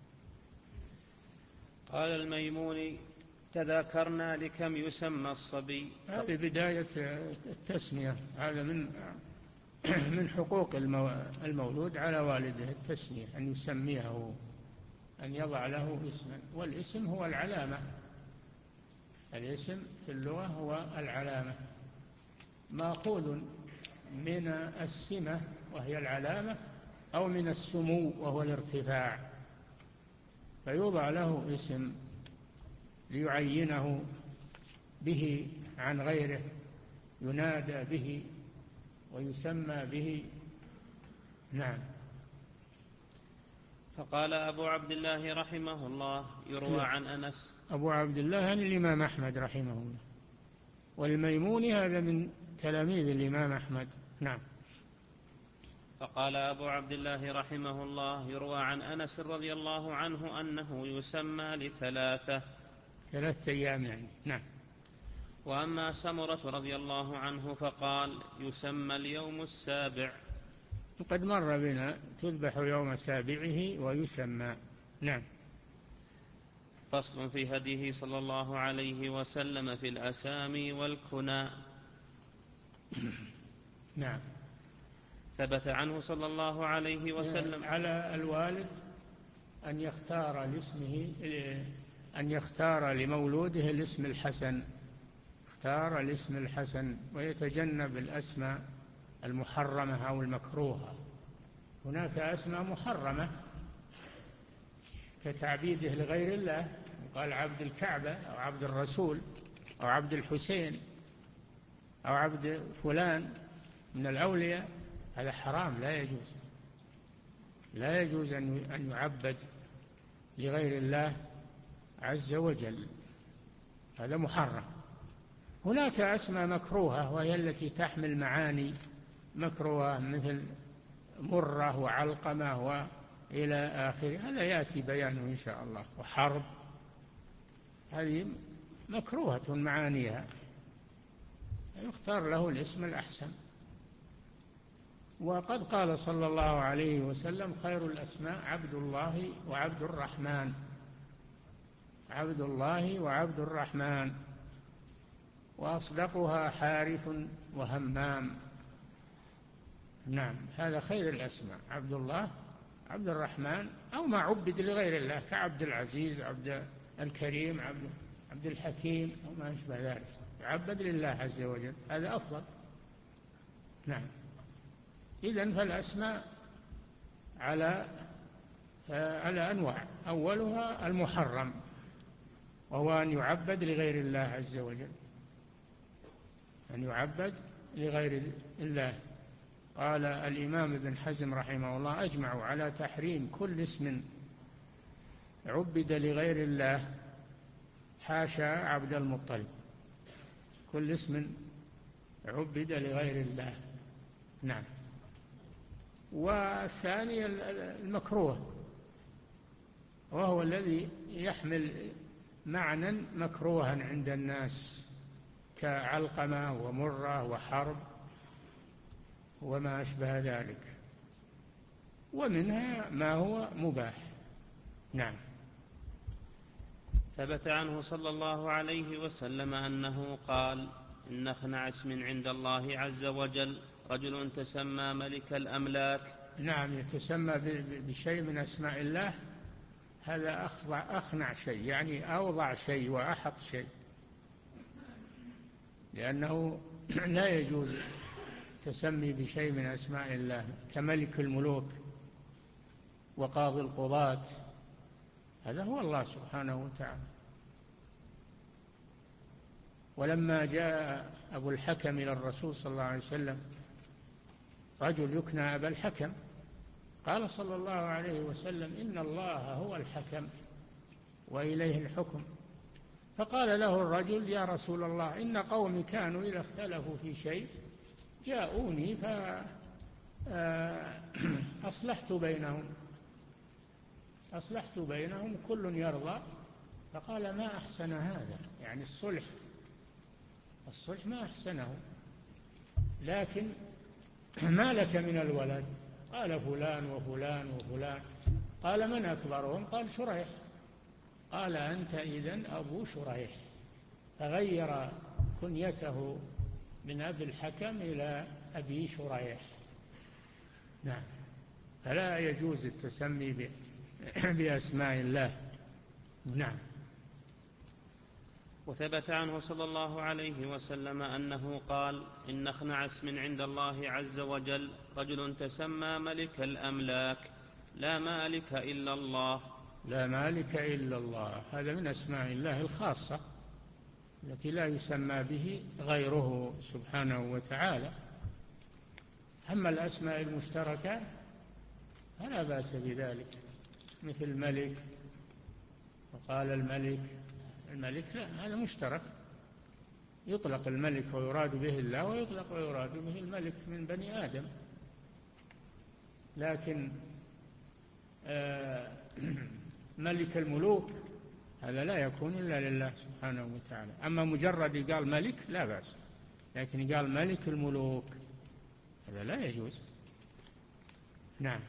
قال الميموني: تذاكرنا لكم يسمى الصبي. هذه بداية التسمية، هذا من من حقوق المولود على والده التسمية، أن يسميه، أن يضع له اسما، والاسم هو العلامة، الاسم في اللغة هو العلامة، مأخوذ من السمة وهي العلامة، أو من السمو وهو الارتفاع، فيوضع له اسم ليعينه به عن غيره، ينادى به ويسمى به. نعم. فقال أبو عبد الله رحمه الله: يروى عن أنس. أبو عبد الله يعني الإمام أحمد رحمه الله، والميموني هذا من تلاميذ الإمام أحمد. نعم. فقال أبو عبد الله رحمه الله: يروى عن أنس رضي الله عنه أنه يسمى لثلاثة، ثلاثة أيام يعني. نعم. وأما سمرة رضي الله عنه فقال: يسمى اليوم السابع. وقد مر بنا تذبح يوم سابعه ويسمى. نعم. فصل في هديه صلى الله عليه وسلم في الأسامي والكنى. نعم. ثبت عنه صلى الله عليه وسلم على الوالد أن يختار لاسمه أن يختار لمولوده الاسم الحسن، اختار الاسم الحسن، ويتجنب الأسماء المحرمة أو المكروهة. هناك أسماء محرمة كتعبيده لغير الله، قال عبد الكعبة أو عبد الرسول أو عبد الحسين أو عبد فلان من الأولياء، هذا حرام، لا يجوز. لا يجوز أن يعبد لغير الله عز وجل، هذا محرم. هناك أسماء مكروهة وهي التي تحمل معاني مكروهة مثل مرة وعلقمة وإلى آخره، هذا يأتي بيانه إن شاء الله. وحرب هذه مكروهة معانيها، يختار له الاسم الأحسن. وقد قال صلى الله عليه وسلم خير الأسماء عبد الله وعبد الرحمن، عبد الله وعبد الرحمن، وأصدقها حارث وهمام. نعم، هذا خير الأسماء، عبد الله عبد الرحمن، أو ما عبد لغير الله كعبد العزيز، عبد الكريم، عبد, عبد الحكيم، أو ما أشبه ذلك، يعبد لله عز وجل، هذا أفضل. نعم. إذن فالأسماء على على أنواع، أولها المحرم وهو أن يعبد لغير الله عز وجل، أن يعبد لغير الله. قال الإمام ابن حزم رحمه الله أجمعوا على تحريم كل اسم عبد لغير الله حاشا عبد المطلب، كل اسم عبد لغير الله. نعم. والثاني المكروه، وهو الذي يحمل معنى مكروها عند الناس كعلقمة ومرة وحرب وما أشبه ذلك، ومنها ما هو مباح. نعم. ثبت عنه صلى الله عليه وسلم أنه قال إن أخنع اسم عند الله عز وجل رجل تسمى ملك الأملاك. نعم، يتسمى بشيء من أسماء الله، هذا أخنع شيء، يعني أوضع شيء وأحط شيء، لأنه لا يجوز تسمي بشيء من أسماء الله كملك الملوك وقاضي القضاة، هذا هو الله سبحانه وتعالى. ولما جاء أبو الحكم إلى الرسول صلى الله عليه وسلم، رجل يكنى أبا الحكم، قال صلى الله عليه وسلم إن الله هو الحكم وإليه الحكم. فقال له الرجل يا رسول الله إن قومي كانوا إذا اختلفوا في شيء جاءوني فأصلحت بينهم أصلحت بينهم كل يرضى. فقال ما أحسن هذا، يعني الصلح الصلح ما أحسنه، لكن ما لك من الولد؟ قال فلان وفلان وفلان. قال من أكبرهم؟ قال شريح. قال أنت إذن أبو شريح. فغير كنيته من أبي الحكم إلى أبي شريح. نعم. فلا يجوز التسمي بأسماء الله. نعم. وثبت عنه صلى الله عليه وسلم أنه قال إن أخنع اسم عند الله عز وجل رجل تسمى ملك الأملاك لا مالك إلا الله. لا مالك إلا الله، هذا من أسماء الله الخاصة التي لا يسمى به غيره سبحانه وتعالى. أما الأسماء المشتركة فلا بأس بذلك، مثل ملك، وقال الملك الملك لا، هذا مشترك، يطلق الملك ويراد به الله، ويطلق ويراد به الملك من بني آدم. لكن ملك الملوك هذا لا يكون إلا لله سبحانه وتعالى. أما مجرد قال ملك لا بأس، لكن قال ملك الملوك هذا لا يجوز. نعم.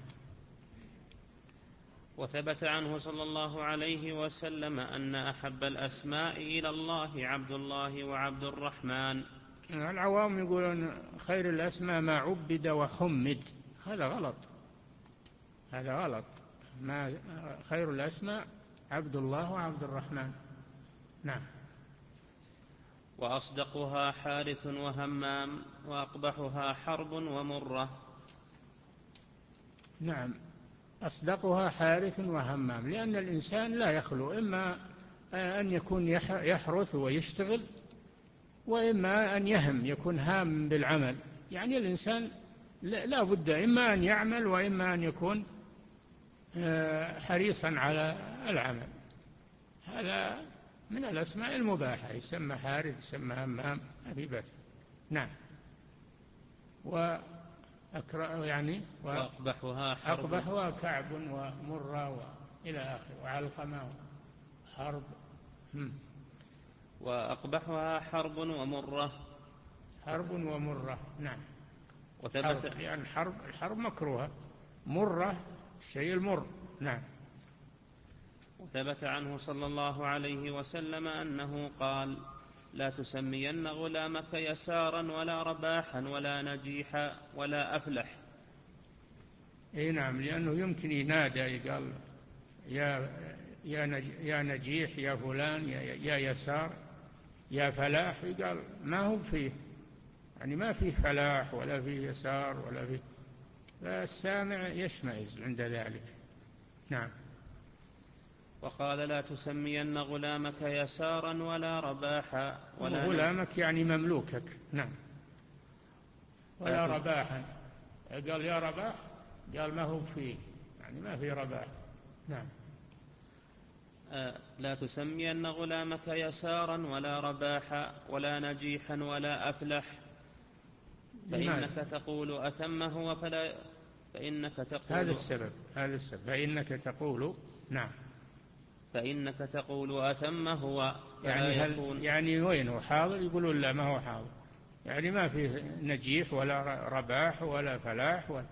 وثبت عنه صلى الله عليه وسلم أن أحب الأسماء إلى الله عبد الله وعبد الرحمن. العوام يقولون خير الأسماء ما عبد وحمد، هذا غلط، هذا غلط. ما خير الأسماء عبد الله وعبد الرحمن. نعم. وأصدقها حارث وهمام، وأقبحها حرب ومرة. نعم، أصدقها حارث وهمام، لأن الإنسان لا يخلو إما أن يكون يحرث ويشتغل، وإما أن يهم، يكون هام بالعمل. يعني الإنسان لا بد إما أن يعمل وإما أن يكون حريصا على العمل. هذا من الأسماء المباحة، يسمى حارث، يسمى همام، أبي بكر. نعم. وأكره يعني وأقبحها حرب، أقبحها كعب ومرة إلى آخر، وعلقمة حرب. وأقبحها حرب ومرة. حرب ومرة، نعم. وثبت لأن يعني الحرب الحرب مكروهة، مرة الشيء المر. نعم. وثبت عنه صلى الله عليه وسلم أنه قال: لا تسمين غلامك يسارا ولا رباحا ولا نجيحا ولا أفلح. اي نعم، لأنه يمكن ينادى، يقال يا يا نجيح، يا فلان، يا, يا يسار، يا فلاح، يقال ما هو فيه، يعني ما فيه فلاح ولا فيه يسار ولا فيه، فالسامع يشمئز عند ذلك. نعم. وقال: لا تسمين غلامك يسارا ولا رباحا ولا غلامك يعني مملوكك. نعم. ولا رباحا، قال يا رباح، قال ما هو فيه، يعني ما في رباح. نعم. لا تسمين غلامك يسارا ولا رباحا ولا نجيحا ولا أفلح، فإنك تقول أثم هو فلا فإنك تقول هذا السبب هذا السبب فإنك تقول. نعم. فإنك تقول أثم هو فلا يعني هل يكون. يعني وين هو حاضر؟ يقولون لا ما هو حاضر، يعني ما فيه نجيح ولا رباح ولا فلاح ولا،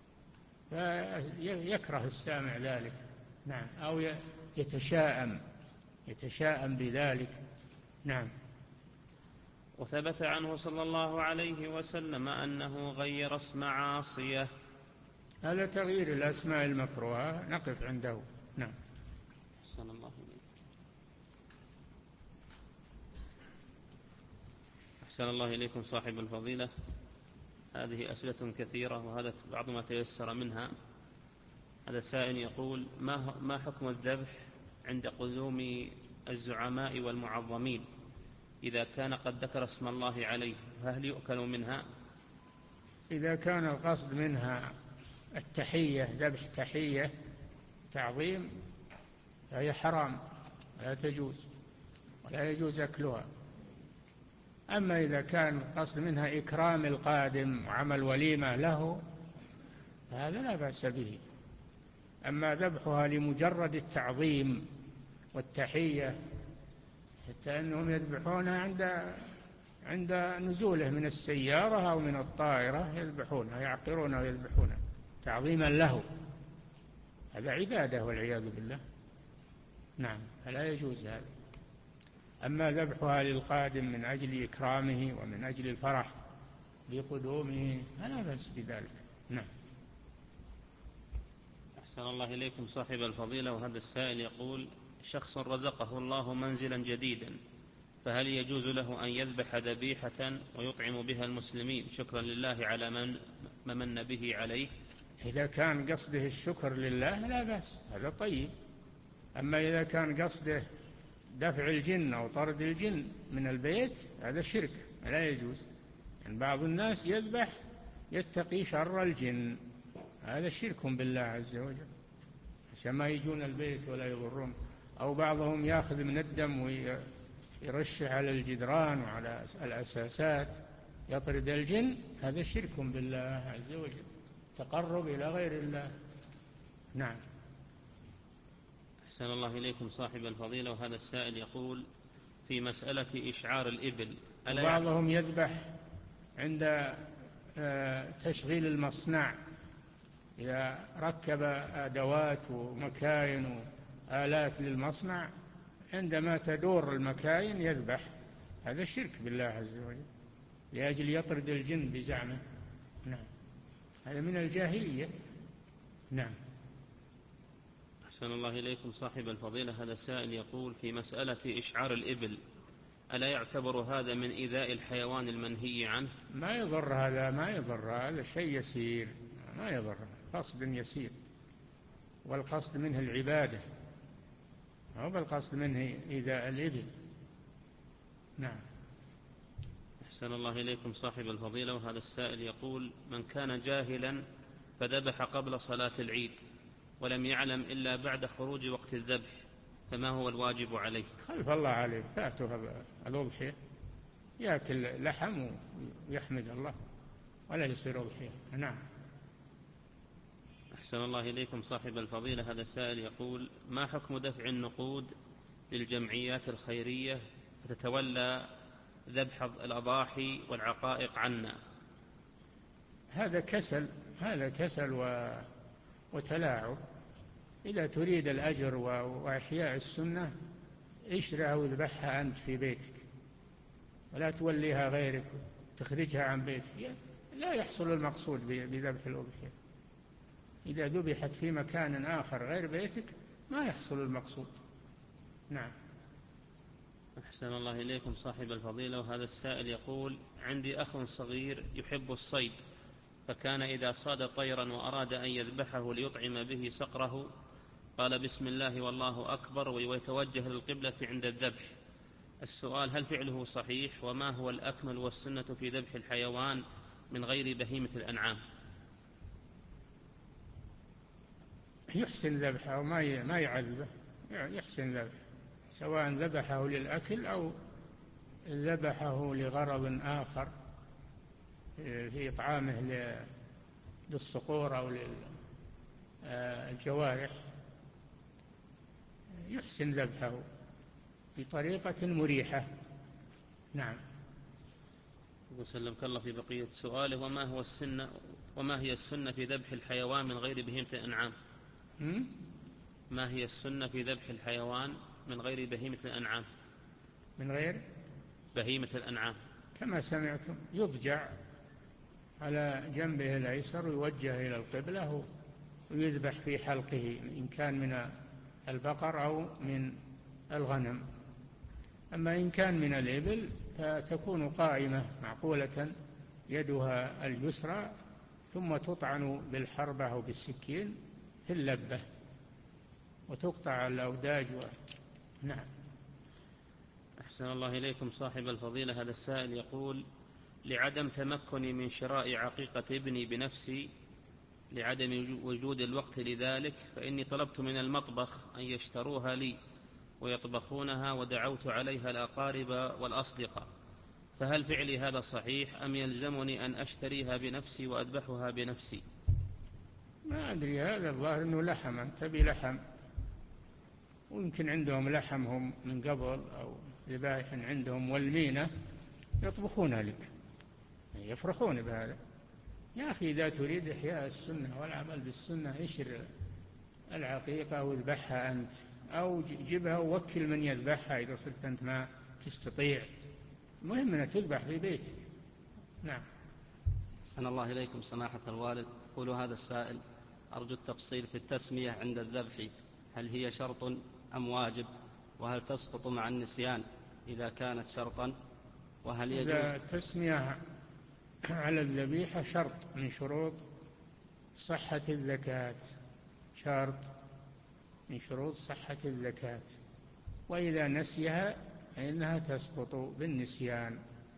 يكره السامع ذلك. نعم. أو يتشاءم يتشاءم بذلك. نعم. وثبت عنه صلى الله عليه وسلم أنه غير اسم عاصية. هذا تغيير الأسماء المكروهة، نقف عنده. نعم. أحسن الله إليكم. أحسن الله إليكم صاحب الفضيلة. هذه أسئلة كثيرة، وهذا بعض ما تيسر منها. هذا سائل يقول: ما ما حكم الذبح عند قدوم الزعماء والمعظمين إذا كان قد ذكر اسم الله عليه، فهل يؤكل منها؟ إذا كان القصد منها التحية، ذبح تحية تعظيم، فهي حرام، لا تجوز ولا يجوز أكلها. أما إذا كان القصد منها إكرام القادم وعمل وليمة له، فهذا لا بأس به. أما ذبحها لمجرد التعظيم والتحية، حتى أنهم يذبحونها عند عند نزوله من السيارة أو من الطائرة، يذبحونها، يعقرونها ويذبحونها تعظيما له، هذا عبادة والعياذ بالله. نعم. فلا يجوز هذا. أما ذبحها للقادم من أجل إكرامه ومن أجل الفرح بقدومه فلا بأس بذلك. نعم. أحسن الله إليكم صاحب الفضيلة. وهذا السائل يقول: شخص رزقه الله منزلا جديدا، فهل يجوز له أن يذبح ذبيحة ويطعم بها المسلمين شكرا لله على من من به عليه؟ إذا كان قصده الشكر لله لا بأس، هذا طيب. أما إذا كان قصده دفع الجن أو طرد الجن من البيت، هذا شرك، لا يجوز. يعني بعض الناس يذبح يتقي شر الجن، هذا شرك بالله عز وجل، عشان ما يجون البيت ولا يضرون. أو بعضهم يأخذ من الدم ويرشه على الجدران وعلى الأساسات يطرد الجن، هذا شرك بالله عز وجل، تقرب إلى غير الله. نعم. أحسن الله إليكم صاحب الفضيلة. وهذا السائل يقول: في مسألة إشعار الإبل، وبعضهم يذبح عند تشغيل المصنع، إذا ركب أدوات ومكاين وآلات للمصنع، عندما تدور المكاين يذبح، هذا شرك بالله عز وجل لأجل يطرد الجن بزعمه. نعم. هذا من الجاهلية. نعم. أحسن الله إليكم صاحب الفضيلة. هذا السائل يقول: في مسألة إشعار الإبل، ألا يعتبر هذا من إيذاء الحيوان المنهي عنه؟ ما يضر هذا، ما يضر هذا، شيء يسير، ما يضر، قصد يسير، والقصد منه العبادة، هو بالقصد منه إذا الإبل. نعم. أحسن الله إليكم صاحب الفضيلة. وهذا السائل يقول: من كان جاهلا فذبح قبل صلاة العيد ولم يعلم إلا بعد خروج وقت الذبح، فما هو الواجب عليه؟ خلف الله عليه، فاته الأضحية يأكل لحم ويحمد الله ولا يصير أضحية. نعم. أحسن الله إليكم صاحب الفضيلة. هذا السائل يقول: ما حكم دفع النقود للجمعيات الخيرية فتتولى ذبح الأضاحي والعقائق عنا؟ هذا كسل، هذا كسل و... وتلاعب. إذا تريد الأجر وإحياء السنة اشرها واذبحها أنت في بيتك، ولا توليها غيرك تخرجها عن بيتك، لا يحصل المقصود بذبح الأضحية. إذا ذبحت في مكان آخر غير بيتك ما يحصل المقصود. نعم. أحسن الله إليكم صاحب الفضيلة. وهذا السائل يقول: عندي أخ صغير يحب الصيد، فكان إذا صاد طيرا وأراد أن يذبحه ليطعم به صقره قال بسم الله والله أكبر ويتوجه للقبلة عند الذبح. السؤال: هل فعله صحيح؟ وما هو الأكمل والسنة في ذبح الحيوان من غير بهيمة الأنعام؟ يحسن ذبحه وما ما يعذبه، يحسن ذبحه، سواء ذبحه للأكل أو ذبحه لغرض آخر في إطعامه للصقور أو للجوارح. يحسن ذبحه بطريقة مريحة. نعم. وسلمك الله في بقية سؤاله: وما هو السنة وما هي السنة في ذبح الحيوان من غير بهيمة الأنعام؟ ما هي السنة في ذبح الحيوان من غير بهيمة الأنعام؟ من غير بهيمة الأنعام كما سمعتم، يضجع على جنبه الأيسر ويوجه إلى القبلة ويذبح في حلقه إن كان من البقر أو من الغنم. أما إن كان من الإبل فتكون قائمة معقولة يدها اليسرى ثم تطعن بالحربة أو بالسكين في اللبة وتقطع الأوداج و... نعم. أحسن الله إليكم صاحب الفضيلة. هذا السائل يقول: لعدم تمكني من شراء عقيقة ابني بنفسي لعدم وجود الوقت لذلك، فإني طلبت من المطبخ أن يشتروها لي ويطبخونها ودعوت عليها الأقارب والأصدقاء، فهل فعلي هذا صحيح أم يلزمني أن أشتريها بنفسي وأذبحها بنفسي؟ ما أدري، هذا الظاهر أنه لحم، أنت بلحم، ويمكن عندهم لحمهم من قبل أو ذبائح عندهم والمينة يطبخونها لك، يفرحون بهذا. يا أخي إذا تريد إحياء السنة والعمل بالسنة اشر العقيقة واذبحها أنت، أو جبها ووكل من يذبحها إذا صرت أنت ما تستطيع، المهم أنها تذبح في بيتك. نعم. أحسن الله إليكم سماحة الوالد. يقول هذا السائل: أرجو التفصيل في التسمية عند الذبح، هل هي شرط أم واجب؟ وهل تسقط مع النسيان إذا كانت شرطا؟ وهل يجوز التسمية على الذبيحة شرط من شروط صحة الزكاة، شرط من شروط صحة الزكاة، وإذا نسيها فإنها تسقط بالنسيان،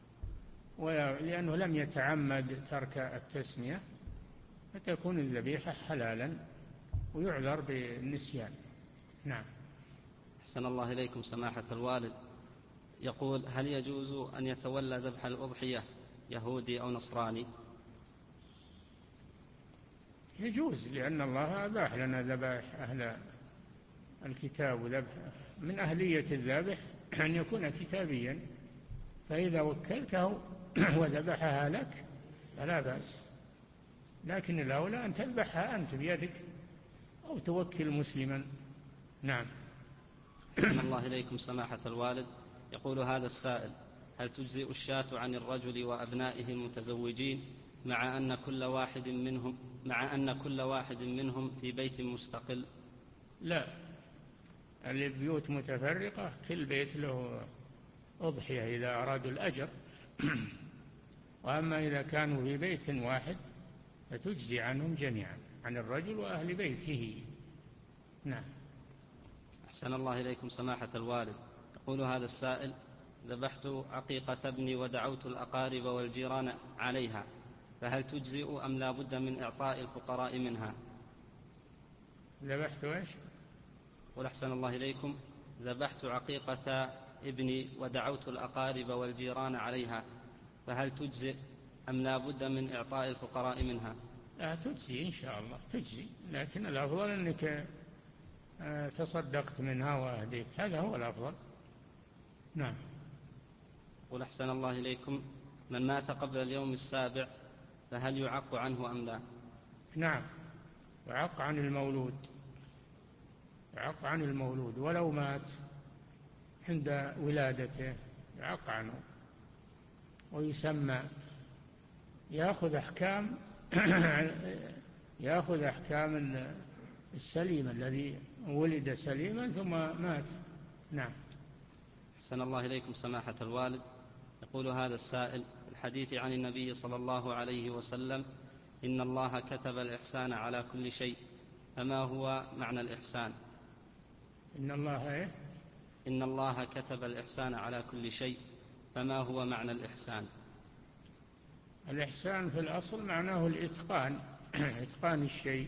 ولأنه لم يتعمد ترك التسمية فتكون الذبيحة حلالا ويعذر بالنسيان. نعم. أحسن الله إليكم سماحة الوالد. يقول: هل يجوز أن يتولى ذبح الأضحية يهودي أو نصراني؟ يجوز، لأن الله أباح لنا ذبائح أهل الكتاب، وذبح من أهلية الذابح أن يكون كتابيا، فإذا وكلته وذبحها لك فلا بأس، لكن الأولى أن تذبحها أنت بيدك أو توكل مسلما. نعم. أحسن الله إليكم سماحة الوالد. يقول هذا السائل: هل تجزئ الشاة عن الرجل وأبنائه المتزوجين مع أن كل واحد منهم مع أن كل واحد منهم في بيت مستقل؟ لا، البيوت متفرقة كل بيت له أضحية إذا أرادوا الأجر وأما إذا كانوا في بيت واحد فتجزي عنهم جميعا، عن الرجل وأهل بيته. نعم. أحسن الله إليكم سماحة الوالد. يقول هذا السائل: ذبحت عقيقة ابني ودعوت الأقارب والجيران عليها، فهل تجزئ أم لا بد من إعطاء الفقراء منها؟ ذبحت ايش؟ قل أحسن الله إليكم: ذبحت عقيقة ابني ودعوت الأقارب والجيران عليها، فهل تجزئ أم لا بد من إعطاء الفقراء منها؟ لا تجزي إن شاء الله تجزي، لكن الأفضل أنك تصدقت منها وأهديت، هذا هو الأفضل. نعم. قل أحسن الله إليكم: من مات قبل اليوم السابع فهل يعق عنه أم لا؟ نعم، يعق عن المولود، يعق عن المولود ولو مات عند ولادته يعق عنه ويسمى، يأخذ أحكام يأخذ أحكام السليم الذي ولد سليما ثم مات. نعم. أحسن الله إليكم سماحة الوالد. يقول هذا السائل: الحديث عن النبي صلى الله عليه وسلم إن الله كتب الإحسان على كل شيء، فما هو معنى الإحسان؟ إن الله إيه؟ إن الله كتب الإحسان على كل شيء، فما هو معنى الإحسان؟ الإحسان في الأصل معناه الإتقان، إتقان الشيء،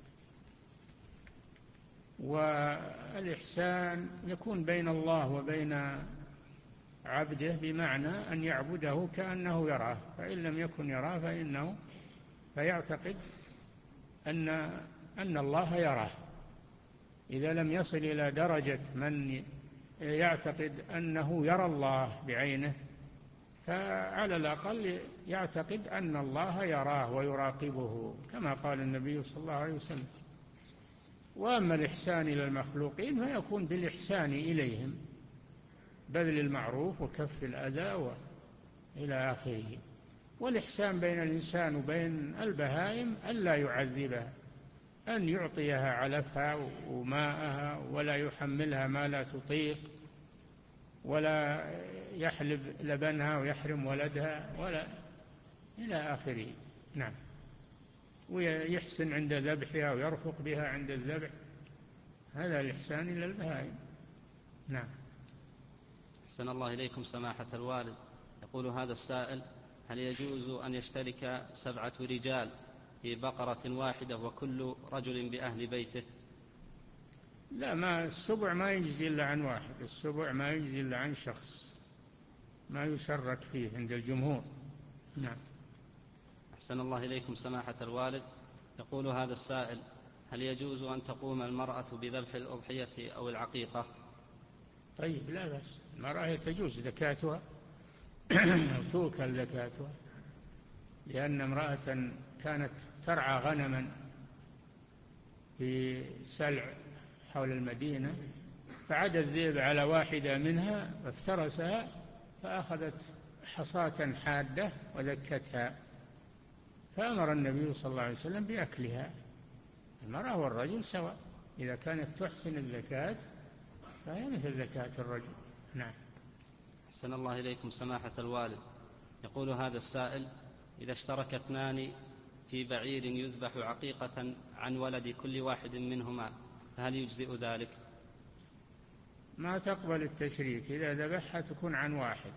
والإحسان يكون بين الله وبين عبده بمعنى أن يعبده كأنه يراه، فإن لم يكن يراه فإنه فيعتقد أن أن الله يراه. إذا لم يصل إلى درجة من يعتقد أنه يرى الله بعينه، فعلى الأقل يعتقد أن الله يراه ويراقبه كما قال النبي صلى الله عليه وسلم. وأما الإحسان إلى المخلوقين فيكون بالإحسان إليهم، بذل المعروف وكف الأذى إلى آخره. والإحسان بين الإنسان وبين البهائم ألا يعذبها، أن يعطيها علفها وماءها ولا يحملها ما لا تطيق، ولا يحلب لبنها ويحرم ولدها ولا إلى آخره. نعم. ويحسن عند ذبحها ويرفق بها عند الذبح، هذا الإحسان إلى البهائم. نعم. أحسن الله إليكم سماحة الوالد. يقول هذا السائل: هل يجوز أن يشترك سبعة رجال في بقرة واحدة وكل رجل بأهل بيته؟ لا، ما السبع ما يجزي إلا عن واحد، السبع ما يجزي إلا عن شخص، ما يشرك فيه عند الجمهور. نعم. أحسن الله إليكم سماحة الوالد. يقول هذا السائل: هل يجوز أن تقوم المرأة بذبح الأضحية أو العقيقة؟ طيب، لا بأس، المرأة تجوز زكاتها وتوكل زكاتها، لأن امرأة كانت ترعى غنما في سلع حول المدينة، فعدى الذئب على واحدة منها فافترسها، فأخذت حصاة حادة وذكتها، فأمر النبي صلى الله عليه وسلم بأكلها. المرأة والرجل سواء، إذا كانت تحسن الزكاة فهي مثل زكاة الرجل. نعم. أحسن الله إليكم سماحة الوالد. يقول هذا السائل: إذا اشترك اثنان في بعير يذبح عقيقة عن ولد كل واحد منهما فهل يجزئ ذلك؟ ما تقبل التشريك، إذا ذبحها تكون عن واحد،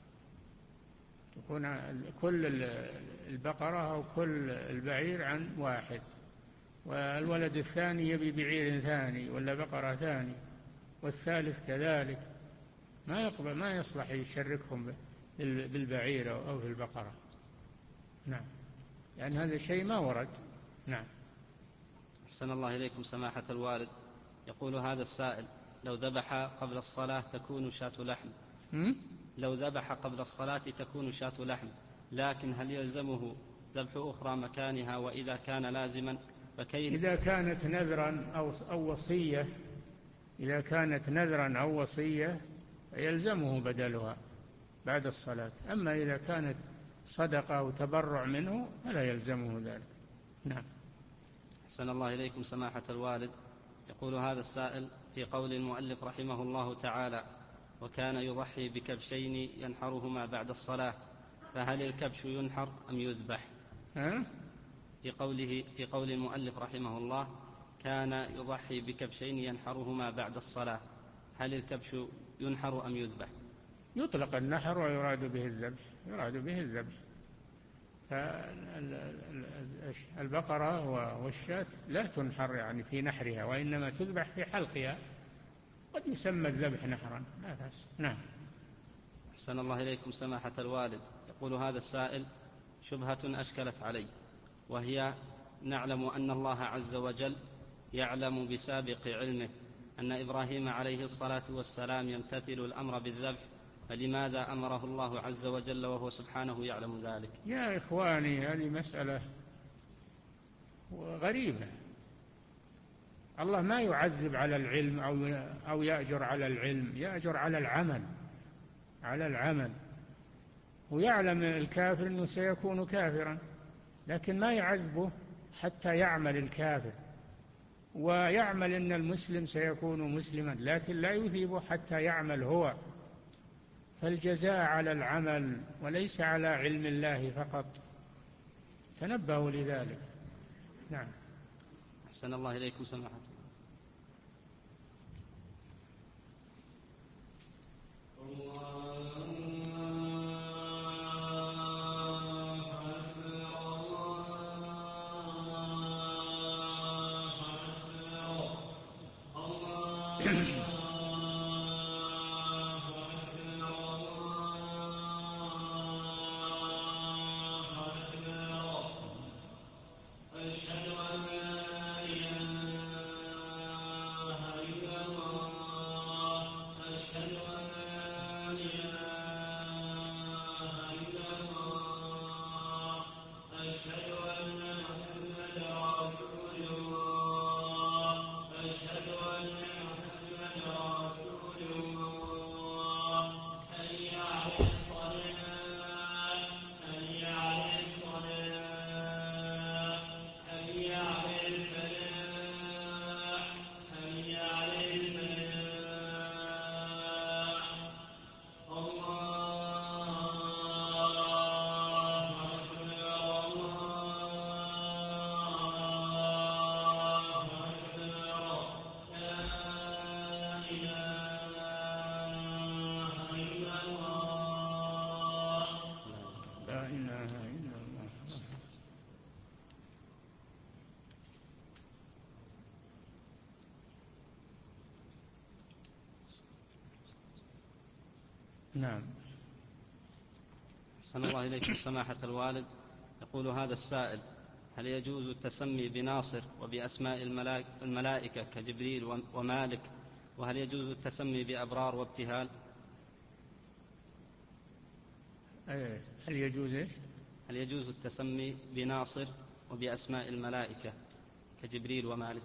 تكون كل البقرة أو كل البعير عن واحد، والولد الثاني يبي بعير ثاني ولا بقرة ثاني، والثالث كذلك، ما يقبل، ما يصلح يشركهم بالبعير أو في البقرة. نعم، لأن هذا شيء ما ورد. نعم. أحسن الله إليكم سماحة الوالد. يقول هذا السائل: لو ذبح قبل الصلاة تكون شاة لحم م? لو ذبح قبل الصلاة تكون شاة لحم، لكن هل يلزمه ذبح أخرى مكانها؟ وإذا كان لازما فكيف؟ إذا كانت نذرا أو أو وصية إذا كانت نذرا أو وصية يلزمه بدلها بعد الصلاة، أما إذا كانت صدقة أو تبرع منه فلا يلزمه ذلك. نعم. أحسن الله إليكم سماحة الوالد. يقول هذا السائل: في قول المؤلف رحمه الله تعالى: وكان يضحي بكبشين ينحرهما بعد الصلاة، فهل الكبش ينحر أم يذبح؟ ها؟ في قوله في قول المؤلف رحمه الله: كان يضحي بكبشين ينحرهما بعد الصلاة، هل الكبش ينحر أم يذبح؟ يطلق النحر ويراد به الذبح، يراد به الذبح. فالبقرة والشاة لا تنحر يعني في نحرها، وإنما تذبح في حلقها، قد يسمى الذبح نحرا لا بأس. نعم. أحسن الله إليكم سماحة الوالد. يقول هذا السائل: شبهة أشكلت علي، وهي: نعلم أن الله عز وجل يعلم بسابق علمه أن إبراهيم عليه الصلاة والسلام يمتثل الأمر بالذبح، فلماذا أمره الله عز وجل وهو سبحانه يعلم ذلك؟ يا إخواني، هذه مسألة غريبة. الله ما يعذب على العلم أو يأجر على العلم، يأجر على العمل، على العمل. ويعلم الكافر أنه سيكون كافرا، لكن ما يعذبه حتى يعمل الكافر، ويعمل أن المسلم سيكون مسلما، لكن لا يثيبه حتى يعمل هو. فالجزاء على العمل وليس على علم الله فقط، تنبهوا لذلك. نعم. أحسن الله إليكم سماحة الله. نعم. أحسن الله إليكم سماحة الوالد. يقول هذا السائل: هل يجوز التسمي بناصر وبأسماء الملائكة كجبريل ومالك، وهل يجوز التسمي بأبرار وابتهال؟ هل يجوز إيش؟ هل يجوز التسمي بناصر وبأسماء الملائكة كجبريل ومالك؟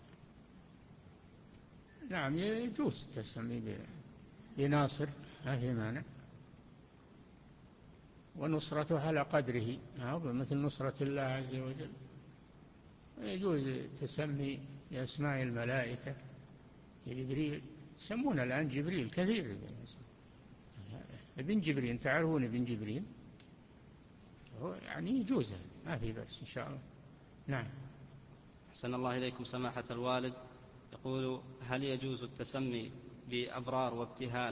نعم، يجوز التسمي بناصر، ما في مانع، ونصرته على قدره، مثل نصرة الله عز وجل. يجوز تسمي بأسماء الملائكة جبريل، يسمون الآن جبريل كثير، ابن جبريل، تعرفون ابن جبريل، هو يعني يجوز، ما في بس إن شاء الله. نعم. أحسن الله إليكم سماحة الوالد. يقول: هل يجوز التسمي بأبرار وابتهال؟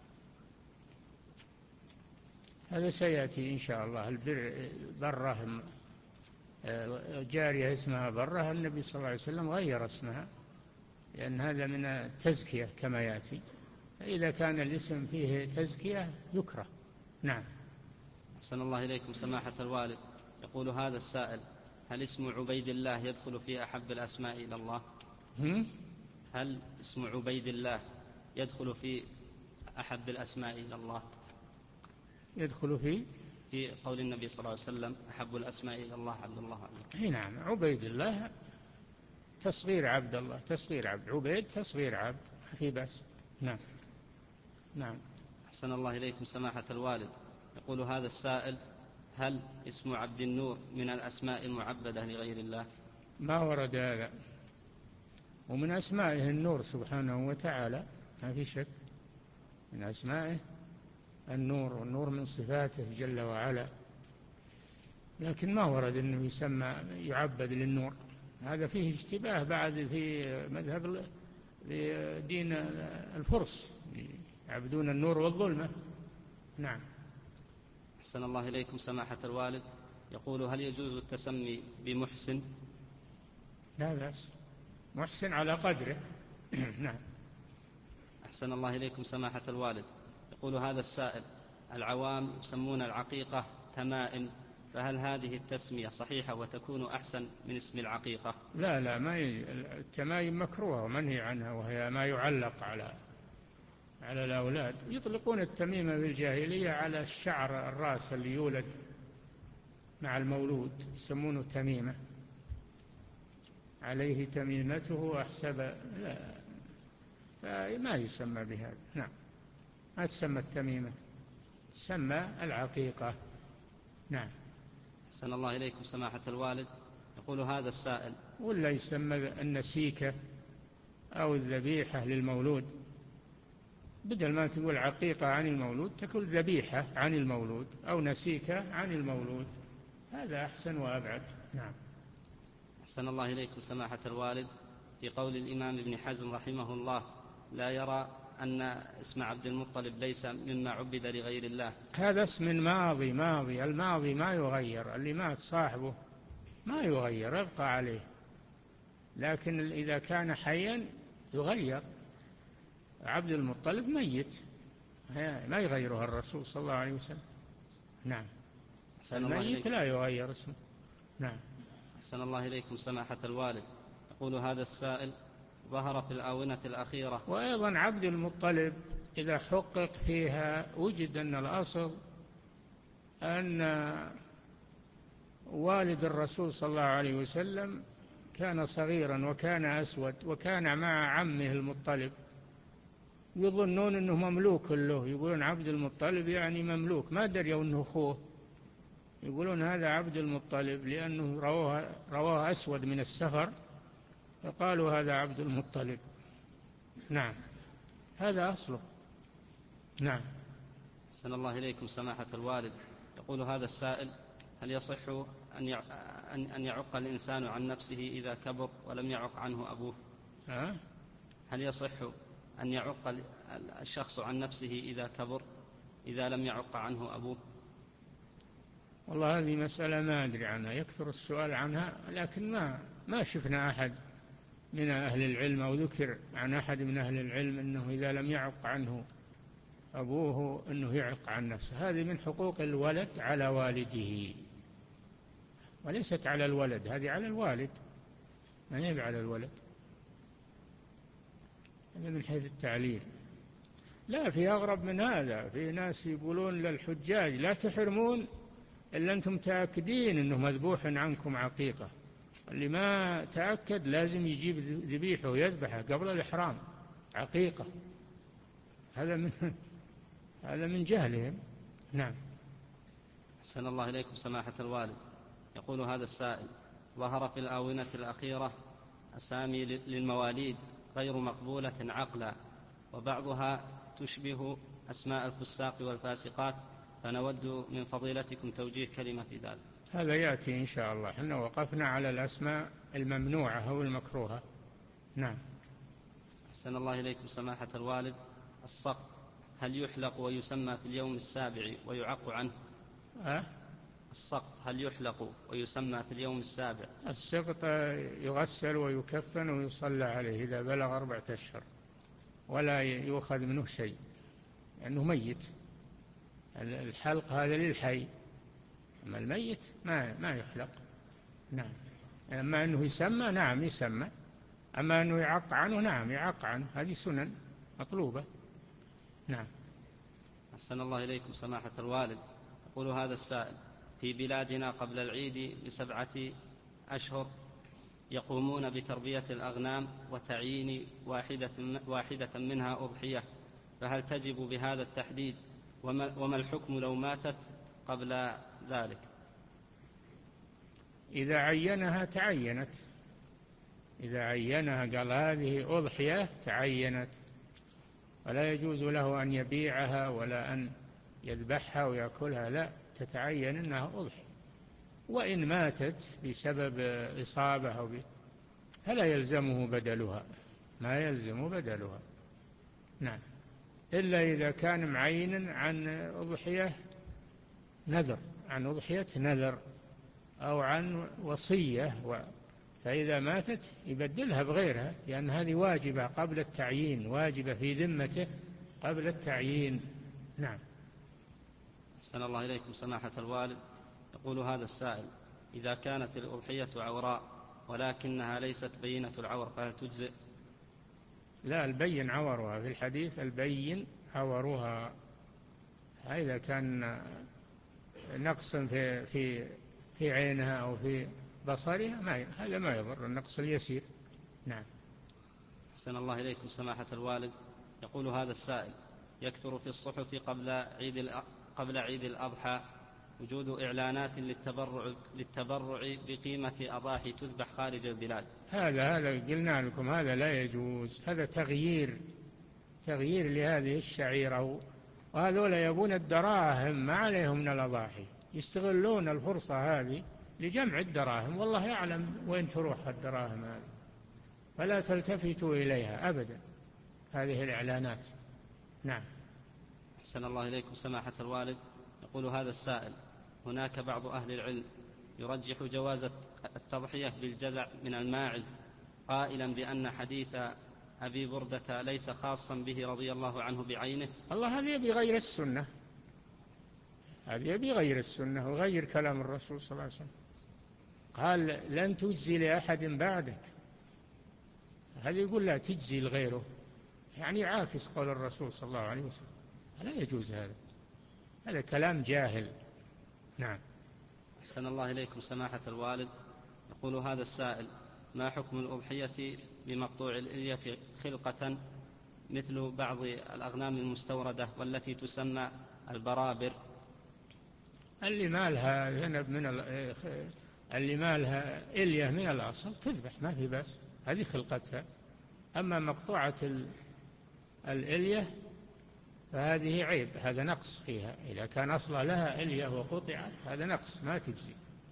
هذا سيأتي إن شاء الله. البر بره، جارية اسمها بره، النبي صلى الله عليه وسلم غير اسمها، لأن هذا من التزكية كما يأتي، فإذا كان الاسم فيه تزكية يكره. نعم. أحسن الله إليكم سماحة الوالد. يقول هذا السائل: هل اسم عبيد الله يدخل في أحب الأسماء إلى الله؟ هم؟ هل اسم عبيد الله يدخل في أحب الأسماء إلى الله؟ يدخل في في قول النبي صلى الله عليه وسلم: أحب الأسماء إلى الله عبد الله. أي نعم، عبيد الله تصغير عبد الله، تصغير عبد، عبيد تصغير عبد، ما في بأس. نعم. نعم. أحسن الله إليكم سماحة الوالد. يقول هذا السائل: هل اسم عبد النور من الأسماء المعبدة لغير الله؟ ما ورد هذا، ومن أسمائه النور سبحانه وتعالى، ما في شك، من أسمائه النور، والنور من صفاته جل وعلا، لكن ما ورد أنه يسمى يعبد للنور. هذا فيه اشتباه بعد في مذهب في دين الفرس يعبدون النور والظلمة. نعم. أحسن الله إليكم سماحة الوالد، يقول: هل يجوز التسمي بمحسن؟ لا بأس، محسن على قدره. نعم. أحسن الله إليكم سماحة الوالد، يقول هذا السائل: العوام يسمون العقيقة تمائم، فهل هذه التسمية صحيحة وتكون أحسن من اسم العقيقة؟ لا لا، ما ي... التمائم مكروهة ومنهي عنها، وهي ما يعلق على على الأولاد. يطلقون التميمة بالجاهلية على الشعر الرأس اللي يولد مع المولود، يسمونه تميمة، عليه تميمته أحسب، لا، فما يسمى بهذا. نعم، ما تسمى التميمة، تسمى العقيقة. نعم. أحسن الله إليكم سماحة الوالد، يقول هذا السائل: ولا يسمى النسيكة أو الذبيحة للمولود، بدل ما تقول عقيقة عن المولود تقول ذبيحة عن المولود أو نسيكة عن المولود، هذا أحسن وأبعد. نعم. أحسن الله إليكم سماحة الوالد، في قول الإمام ابن حزم رحمه الله: لا يرى أن اسم عبد المطلب ليس مما عبد لغير الله. هذا اسم ماضي، ماضي الماضي ما يغير، اللي مات صاحبه ما يغير، يبقى عليه، لكن إذا كان حيا يغير. عبد المطلب ميت ما يغيرها الرسول صلى الله عليه وسلم. نعم. الميت لا يغير اسمه. نعم. أحسن الله إليكم سماحة الوالد، يقول هذا السائل: ظهر في الآونة الأخيرة. وأيضا عبد المطلب إذا حقق فيها وجد أن الأصل أن والد الرسول صلى الله عليه وسلم كان صغيرا وكان أسود وكان مع عمه المطلب، يظنون أنه مملوك له، يقولون عبد المطلب يعني مملوك، ما دريوا أنه أخوه، يقولون هذا عبد المطلب لأنه رواه, رواه أسود من السفر، فقالوا هذا عبد المطلب. نعم، هذا أصله. نعم. أحسن الله إليكم سماحة الوالد، يقول هذا السائل: هل يصح أن يعق الإنسان عن نفسه إذا كبر ولم يعق عنه أبوه؟ أه؟ هل يصح أن يعق الشخص عن نفسه إذا كبر إذا لم يعق عنه أبوه؟ والله هذه مسألة ما أدري عنها، يكثر السؤال عنها، لكن ما ما شفنا أحد من أهل العلم أو ذكر عن أحد من أهل العلم أنه إذا لم يعق عنه أبوه أنه يعق عن نفسه. هذه من حقوق الولد على والده، وليست على الولد، هذه على الوالد، ما هي على الولد. هذا من حيث التعليل. لا، في أغرب من هذا، في ناس يقولون للحجاج: لا تحرمون إلا أنتم تأكدين أنه مذبوح عنكم عقيقة، اللي ما تأكد لازم يجيب ذبيحه ويذبحه قبل الإحرام، عقيقة. هذا من هذا من جهلهم. نعم. أحسن الله إليكم سماحة الوالد، يقول هذا السائل: ظهر في الآونة الأخيرة أسامي للمواليد غير مقبولة عقلا، وبعضها تشبه أسماء الفساق والفاسقات، فنود من فضيلتكم توجيه كلمة في ذلك. هذا يأتي إن شاء الله، احنا وقفنا على الأسماء الممنوعة أو المكروهة. نعم. أحسن الله إليكم سماحة الوالد، السقط هل يحلق ويسمى في اليوم السابع ويعق عنه؟ أه؟ السقط هل يحلق ويسمى في اليوم السابع؟ السقط يغسل ويكفن ويصلى عليه إذا بلغ أربعة أشهر، ولا يؤخذ منه شيء لأنه ميت. الحلق هذا للحي، أما الميت ما ما يحلق. نعم. أما أنه يسمى، نعم يسمى، أما أنه يعق عنه، نعم يعق عنه، هذه سنن مطلوبة. نعم. أحسن الله إليكم سماحة الوالد، يقول هذا السائل: في بلادنا قبل العيد بسبعة أشهر يقومون بتربية الأغنام وتعيين واحدة, واحدة منها أضحية، فهل تجب بهذا التحديد؟ وما, وما الحكم لو ماتت قبل ذلك؟ إذا عينها تعينت، إذا عينها قال هذه أضحية تعينت، ولا يجوز له أن يبيعها ولا أن يذبحها ويأكلها، لا، تتعين أنها أضحية. وإن ماتت بسبب إصابة أو فلا يلزمه بدلها، ما يلزم بدلها. نعم، إلا إذا كان معينا عن أضحية نذر، عن أضحية نذر أو عن وصية، فإذا ماتت يبدلها بغيرها، لأن هذه واجبة قبل التعيين، واجبة في ذمته قبل التعيين. نعم. أحسن الله إليكم سماحة الوالد. يقول هذا السائل: إذا كانت الأضحية عوراء ولكنها ليست بينة العور فهل تجزئ؟ لا، البين عورها، في الحديث البين عورها. إذا كان نقص في في في عينها أو في بصرها ما هذا ما يضر، النقص اليسير. نعم. أحسن الله إليكم سماحة الوالد. يقول هذا السائل: يكثر في الصحف قبل عيد قبل عيد الأضحى وجود إعلانات للتبرع للتبرع بقيمة أضاحي تذبح خارج البلاد. هذا هذا قلنا لكم هذا لا يجوز، هذا تغيير تغيير لهذه الشعيرة، وهذولا يبون الدراهم ما عليهم من الأضاحي، يستغلون الفرصة هذه لجمع الدراهم، والله يعلم وين تروح الدراهم هذه، فلا تلتفتوا إليها أبدا هذه الإعلانات. نعم. أحسن الله إليكم سماحة الوالد. يقول هذا السائل: هناك بعض أهل العلم يرجح جواز التضحية بالجذع من الماعز، قائلا بأن حديث أبي بردة ليس خاصا به رضي الله عنه بعينه. الله هذا يبي غير السنة، هذا يبي غير السنة وغير كلام الرسول صلى الله عليه وسلم، قال لن تجزي لأحد بعدك، هذا يقول لا تجزي لغيره، يعني عاكس قول الرسول صلى الله عليه وسلم، لا يجوز هذا، هذا كلام جاهل. نعم. أحسن الله إليكم سماحة الوالد. يقول هذا السائل: ما حكم الأضحية بمقطوع الإلية خلقة مثل بعض الأغنام المستوردة والتي تسمى البرابر؟ اللي ما لها ذنب من اللي ما لها إلية من الأصل تذبح ما في بس، هذه خلقتها. أما مقطوعة الإلية فهذه عيب، هذا نقص فيها، إذا كان أصلا لها إلية وقطعت هذا نقص ما تجزي.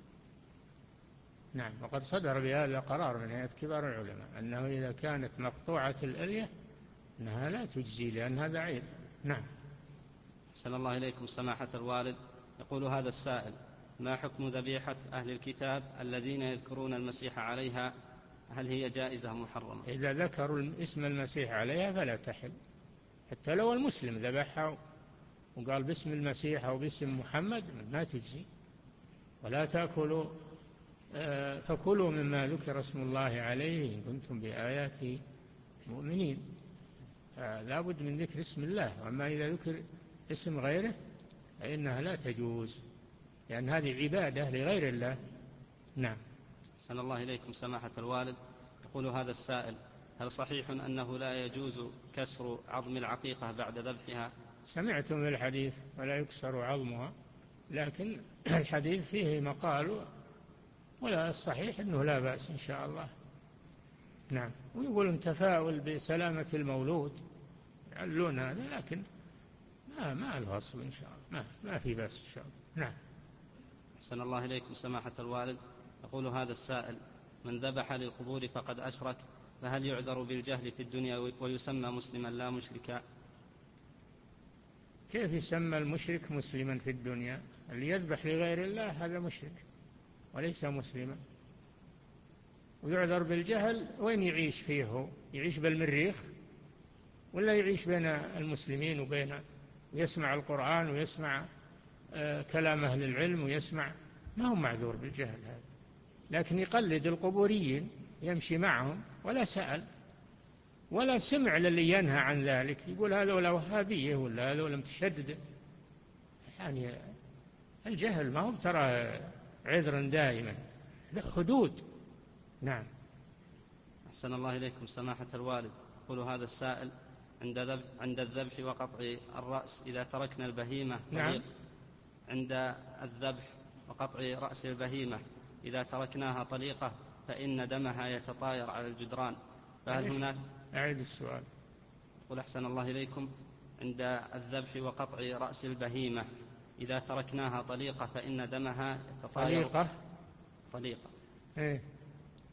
نعم. وقد صدر بهذا قرار من هيئة كبار العلماء أنه إذا كانت مقطوعة الإلية أنها لا تجزي لأن هذا عيب. نعم. أحسن الله إليكم سماحة الوالد. يقول هذا السائل: ما حكم ذبيحة أهل الكتاب الذين يذكرون المسيح عليها، هل هي جائزة محرمة؟ إذا ذكروا اسم المسيح عليها فلا تحل، حتى لو المسلم ذبحها وقال باسم المسيح أو باسم محمد ما تجزي. ولا تأكلوا آه فكلوا مما ذكر اسم الله عليه إن كنتم بآياته مؤمنين، لا بد من ذكر اسم الله، وأما إذا ذكر اسم غيره فإنها لا تجوز، لأن هذه عبادة لغير الله. نعم. أحسن الله إليكم سماحة الوالد. يقول هذا السائل: هل صحيح أنه لا يجوز كسر عظم العقيقة بعد ذبحها؟ سمعتم في الحديث ولا يكسر عظمها، لكن الحديث فيه مقال، ولا الصحيح أنه لا بأس إن شاء الله. نعم. ويقولون تفاؤل بسلامة المولود يعلون هذا، لكن ما ما له أصل إن شاء الله، ما ما في بأس إن شاء الله. نعم. أحسن الله إليكم سماحة الوالد. يقول هذا السائل: من ذبح للقبور فقد أشرك، فهل يعذر بالجهل في الدنيا ويسمى مسلما لا مشركا؟ كيف يسمى المشرك مسلما في الدنيا؟ اللي يذبح لغير الله هذا مشرك وليس مسلما. ويعذر بالجهل، وين يعيش فيه؟ يعيش بالمريخ ولا يعيش بين المسلمين وبين ويسمع القرآن ويسمع آه كلام أهل العلم ويسمع؟ ما هو معذور بالجهل هذا، لكن يقلد القبوريين يمشي معهم ولا سأل ولا سمع للي ينهى عن ذلك، يقول هذول وهابية ولا هذول متشدد. يعني الجهل ما هو ترى عذرا دائما، له حدود. نعم. أحسن الله إليكم سماحة الوالد. يقول هذا السائل: عند ذبح عند الذبح وقطع الرأس إذا تركنا البهيمة نعم. عند الذبح وقطع رأس البهيمة إذا تركناها طليقة فإن دمها يتطاير على الجدران، فهل هناك؟ أعيد السؤال. يقول أحسن الله إليكم: عند الذبح وقطع رأس البهيمة إذا تركناها طليقة فإن دمها يتطاير. طليقة؟ طليقة. إيه؟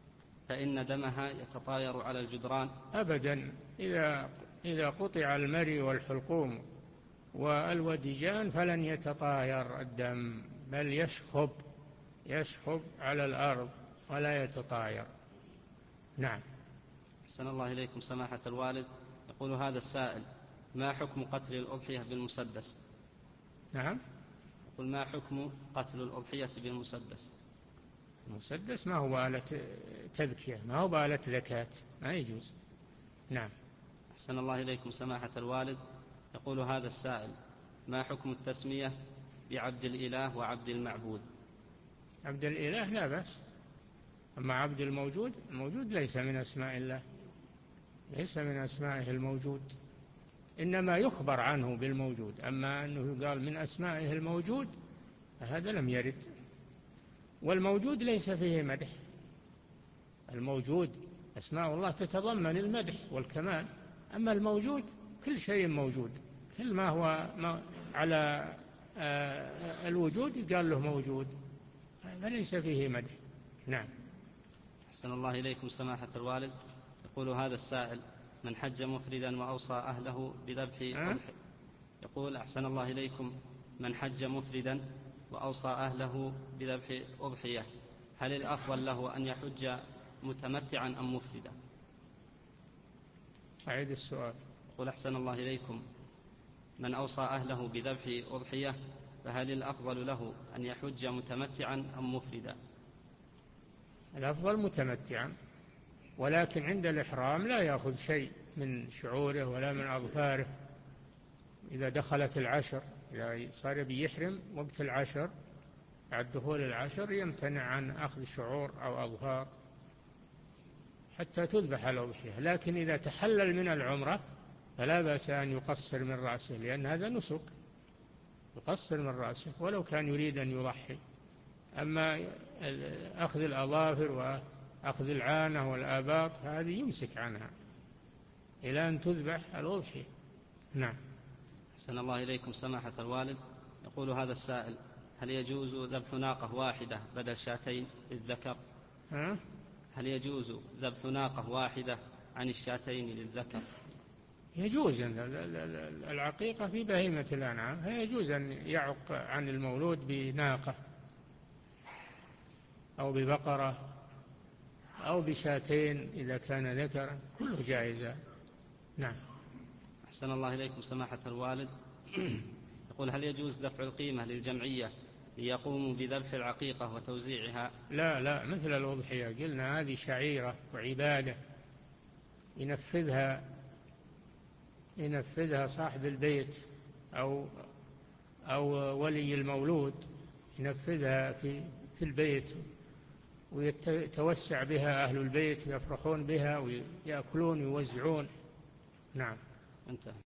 فإن دمها يتطاير على الجدران؟ أبدا، إذا إذا قطع المري والحلقوم والوديجان فلن يتطاير الدم، بل يشخب يشخب على الأرض ولا يتطاير. نعم. أحسن الله إليكم سماحة الوالد. يقول هذا السائل: ما حكم قتل الأضحية بالمسدس؟ نعم. يقول: ما حكم قتل الأضحية بالمسدس؟ المسدس ما هو آلة تذكية، ما هو بآلة ذكاة، ما يجوز. نعم. أحسن الله إليكم سماحة الوالد. يقول هذا السائل: ما حكم التسمية بعبد الإله وعبد المعبود؟ عبد الإله لا بأس، أما عبد الموجود، الموجود ليس من أسماء الله، ليس من أسمائه الموجود، إنما يخبر عنه بالموجود، أما أنه قال من أسمائه الموجود هذا لم يرد. والموجود ليس فيه مدح، الموجود أسماء الله تتضمن المدح والكمال، أما الموجود كل شيء موجود، كل ما هو ما على الوجود قال له موجود، هذا ليس فيه مدح. نعم. أحسن الله إليكم سماحة الوالد. يقول هذا السائل: من حج مفردا وأوصى أهله بذبح أضحية. يقول: أحسن الله إليكم، من حج مفردا وأوصى أهله بذبح أضحية، هل الأفضل له أن يحج متمتعا أم مفردا؟ أعيد السؤال. يقول: أحسن الله إليكم، من أوصى أهله بذبح أضحية فهل الأفضل له أن يحج متمتعا أم مفردا؟ الأفضل متمتعا، ولكن عند الإحرام لا يأخذ شيء من شعوره ولا من أظفاره. إذا دخلت العشر، إذا صار بيحرم وقت العشر، بعد دخول العشر يمتنع عن أخذ شعور أو أظفار حتى تذبح الأضحية. لكن إذا تحلل من العمرة فلا بأس أن يقصر من رأسه، لأن هذا نسك، يقصر من رأسه ولو كان يريد أن يضحي. أما أخذ الأظافر وأخذ العانة والآباط هذه يمسك عنها إلى أن تذبح الأضحية. نعم. أحسن الله إليكم سماحة الوالد. يقول هذا السائل: هل يجوز ذبح ناقة واحدة بدل شاتين للذكر؟ ها؟ هل يجوز ذبح ناقة واحدة عن الشاتين للذكر؟ يجوز العقيقة في بهيمة الأنعام، فيجوز أن يعق عن المولود بناقة أو ببقرة أو بشاتين إذا كان ذكرا، كله جائز. نعم. أحسن الله إليكم سماحة الوالد. يقول: هل يجوز دفع القيمة للجمعية ليقوموا بذبح العقيقة وتوزيعها؟ لا لا، مثل الأضحية قلنا هذه شعيرة وعبادة ينفذها ينفذها صاحب البيت أو أو ولي المولود، ينفذها في في البيت ويتوسع بها أهل البيت، يفرحون بها ويأكلون ويوزعون. نعم. انتهى.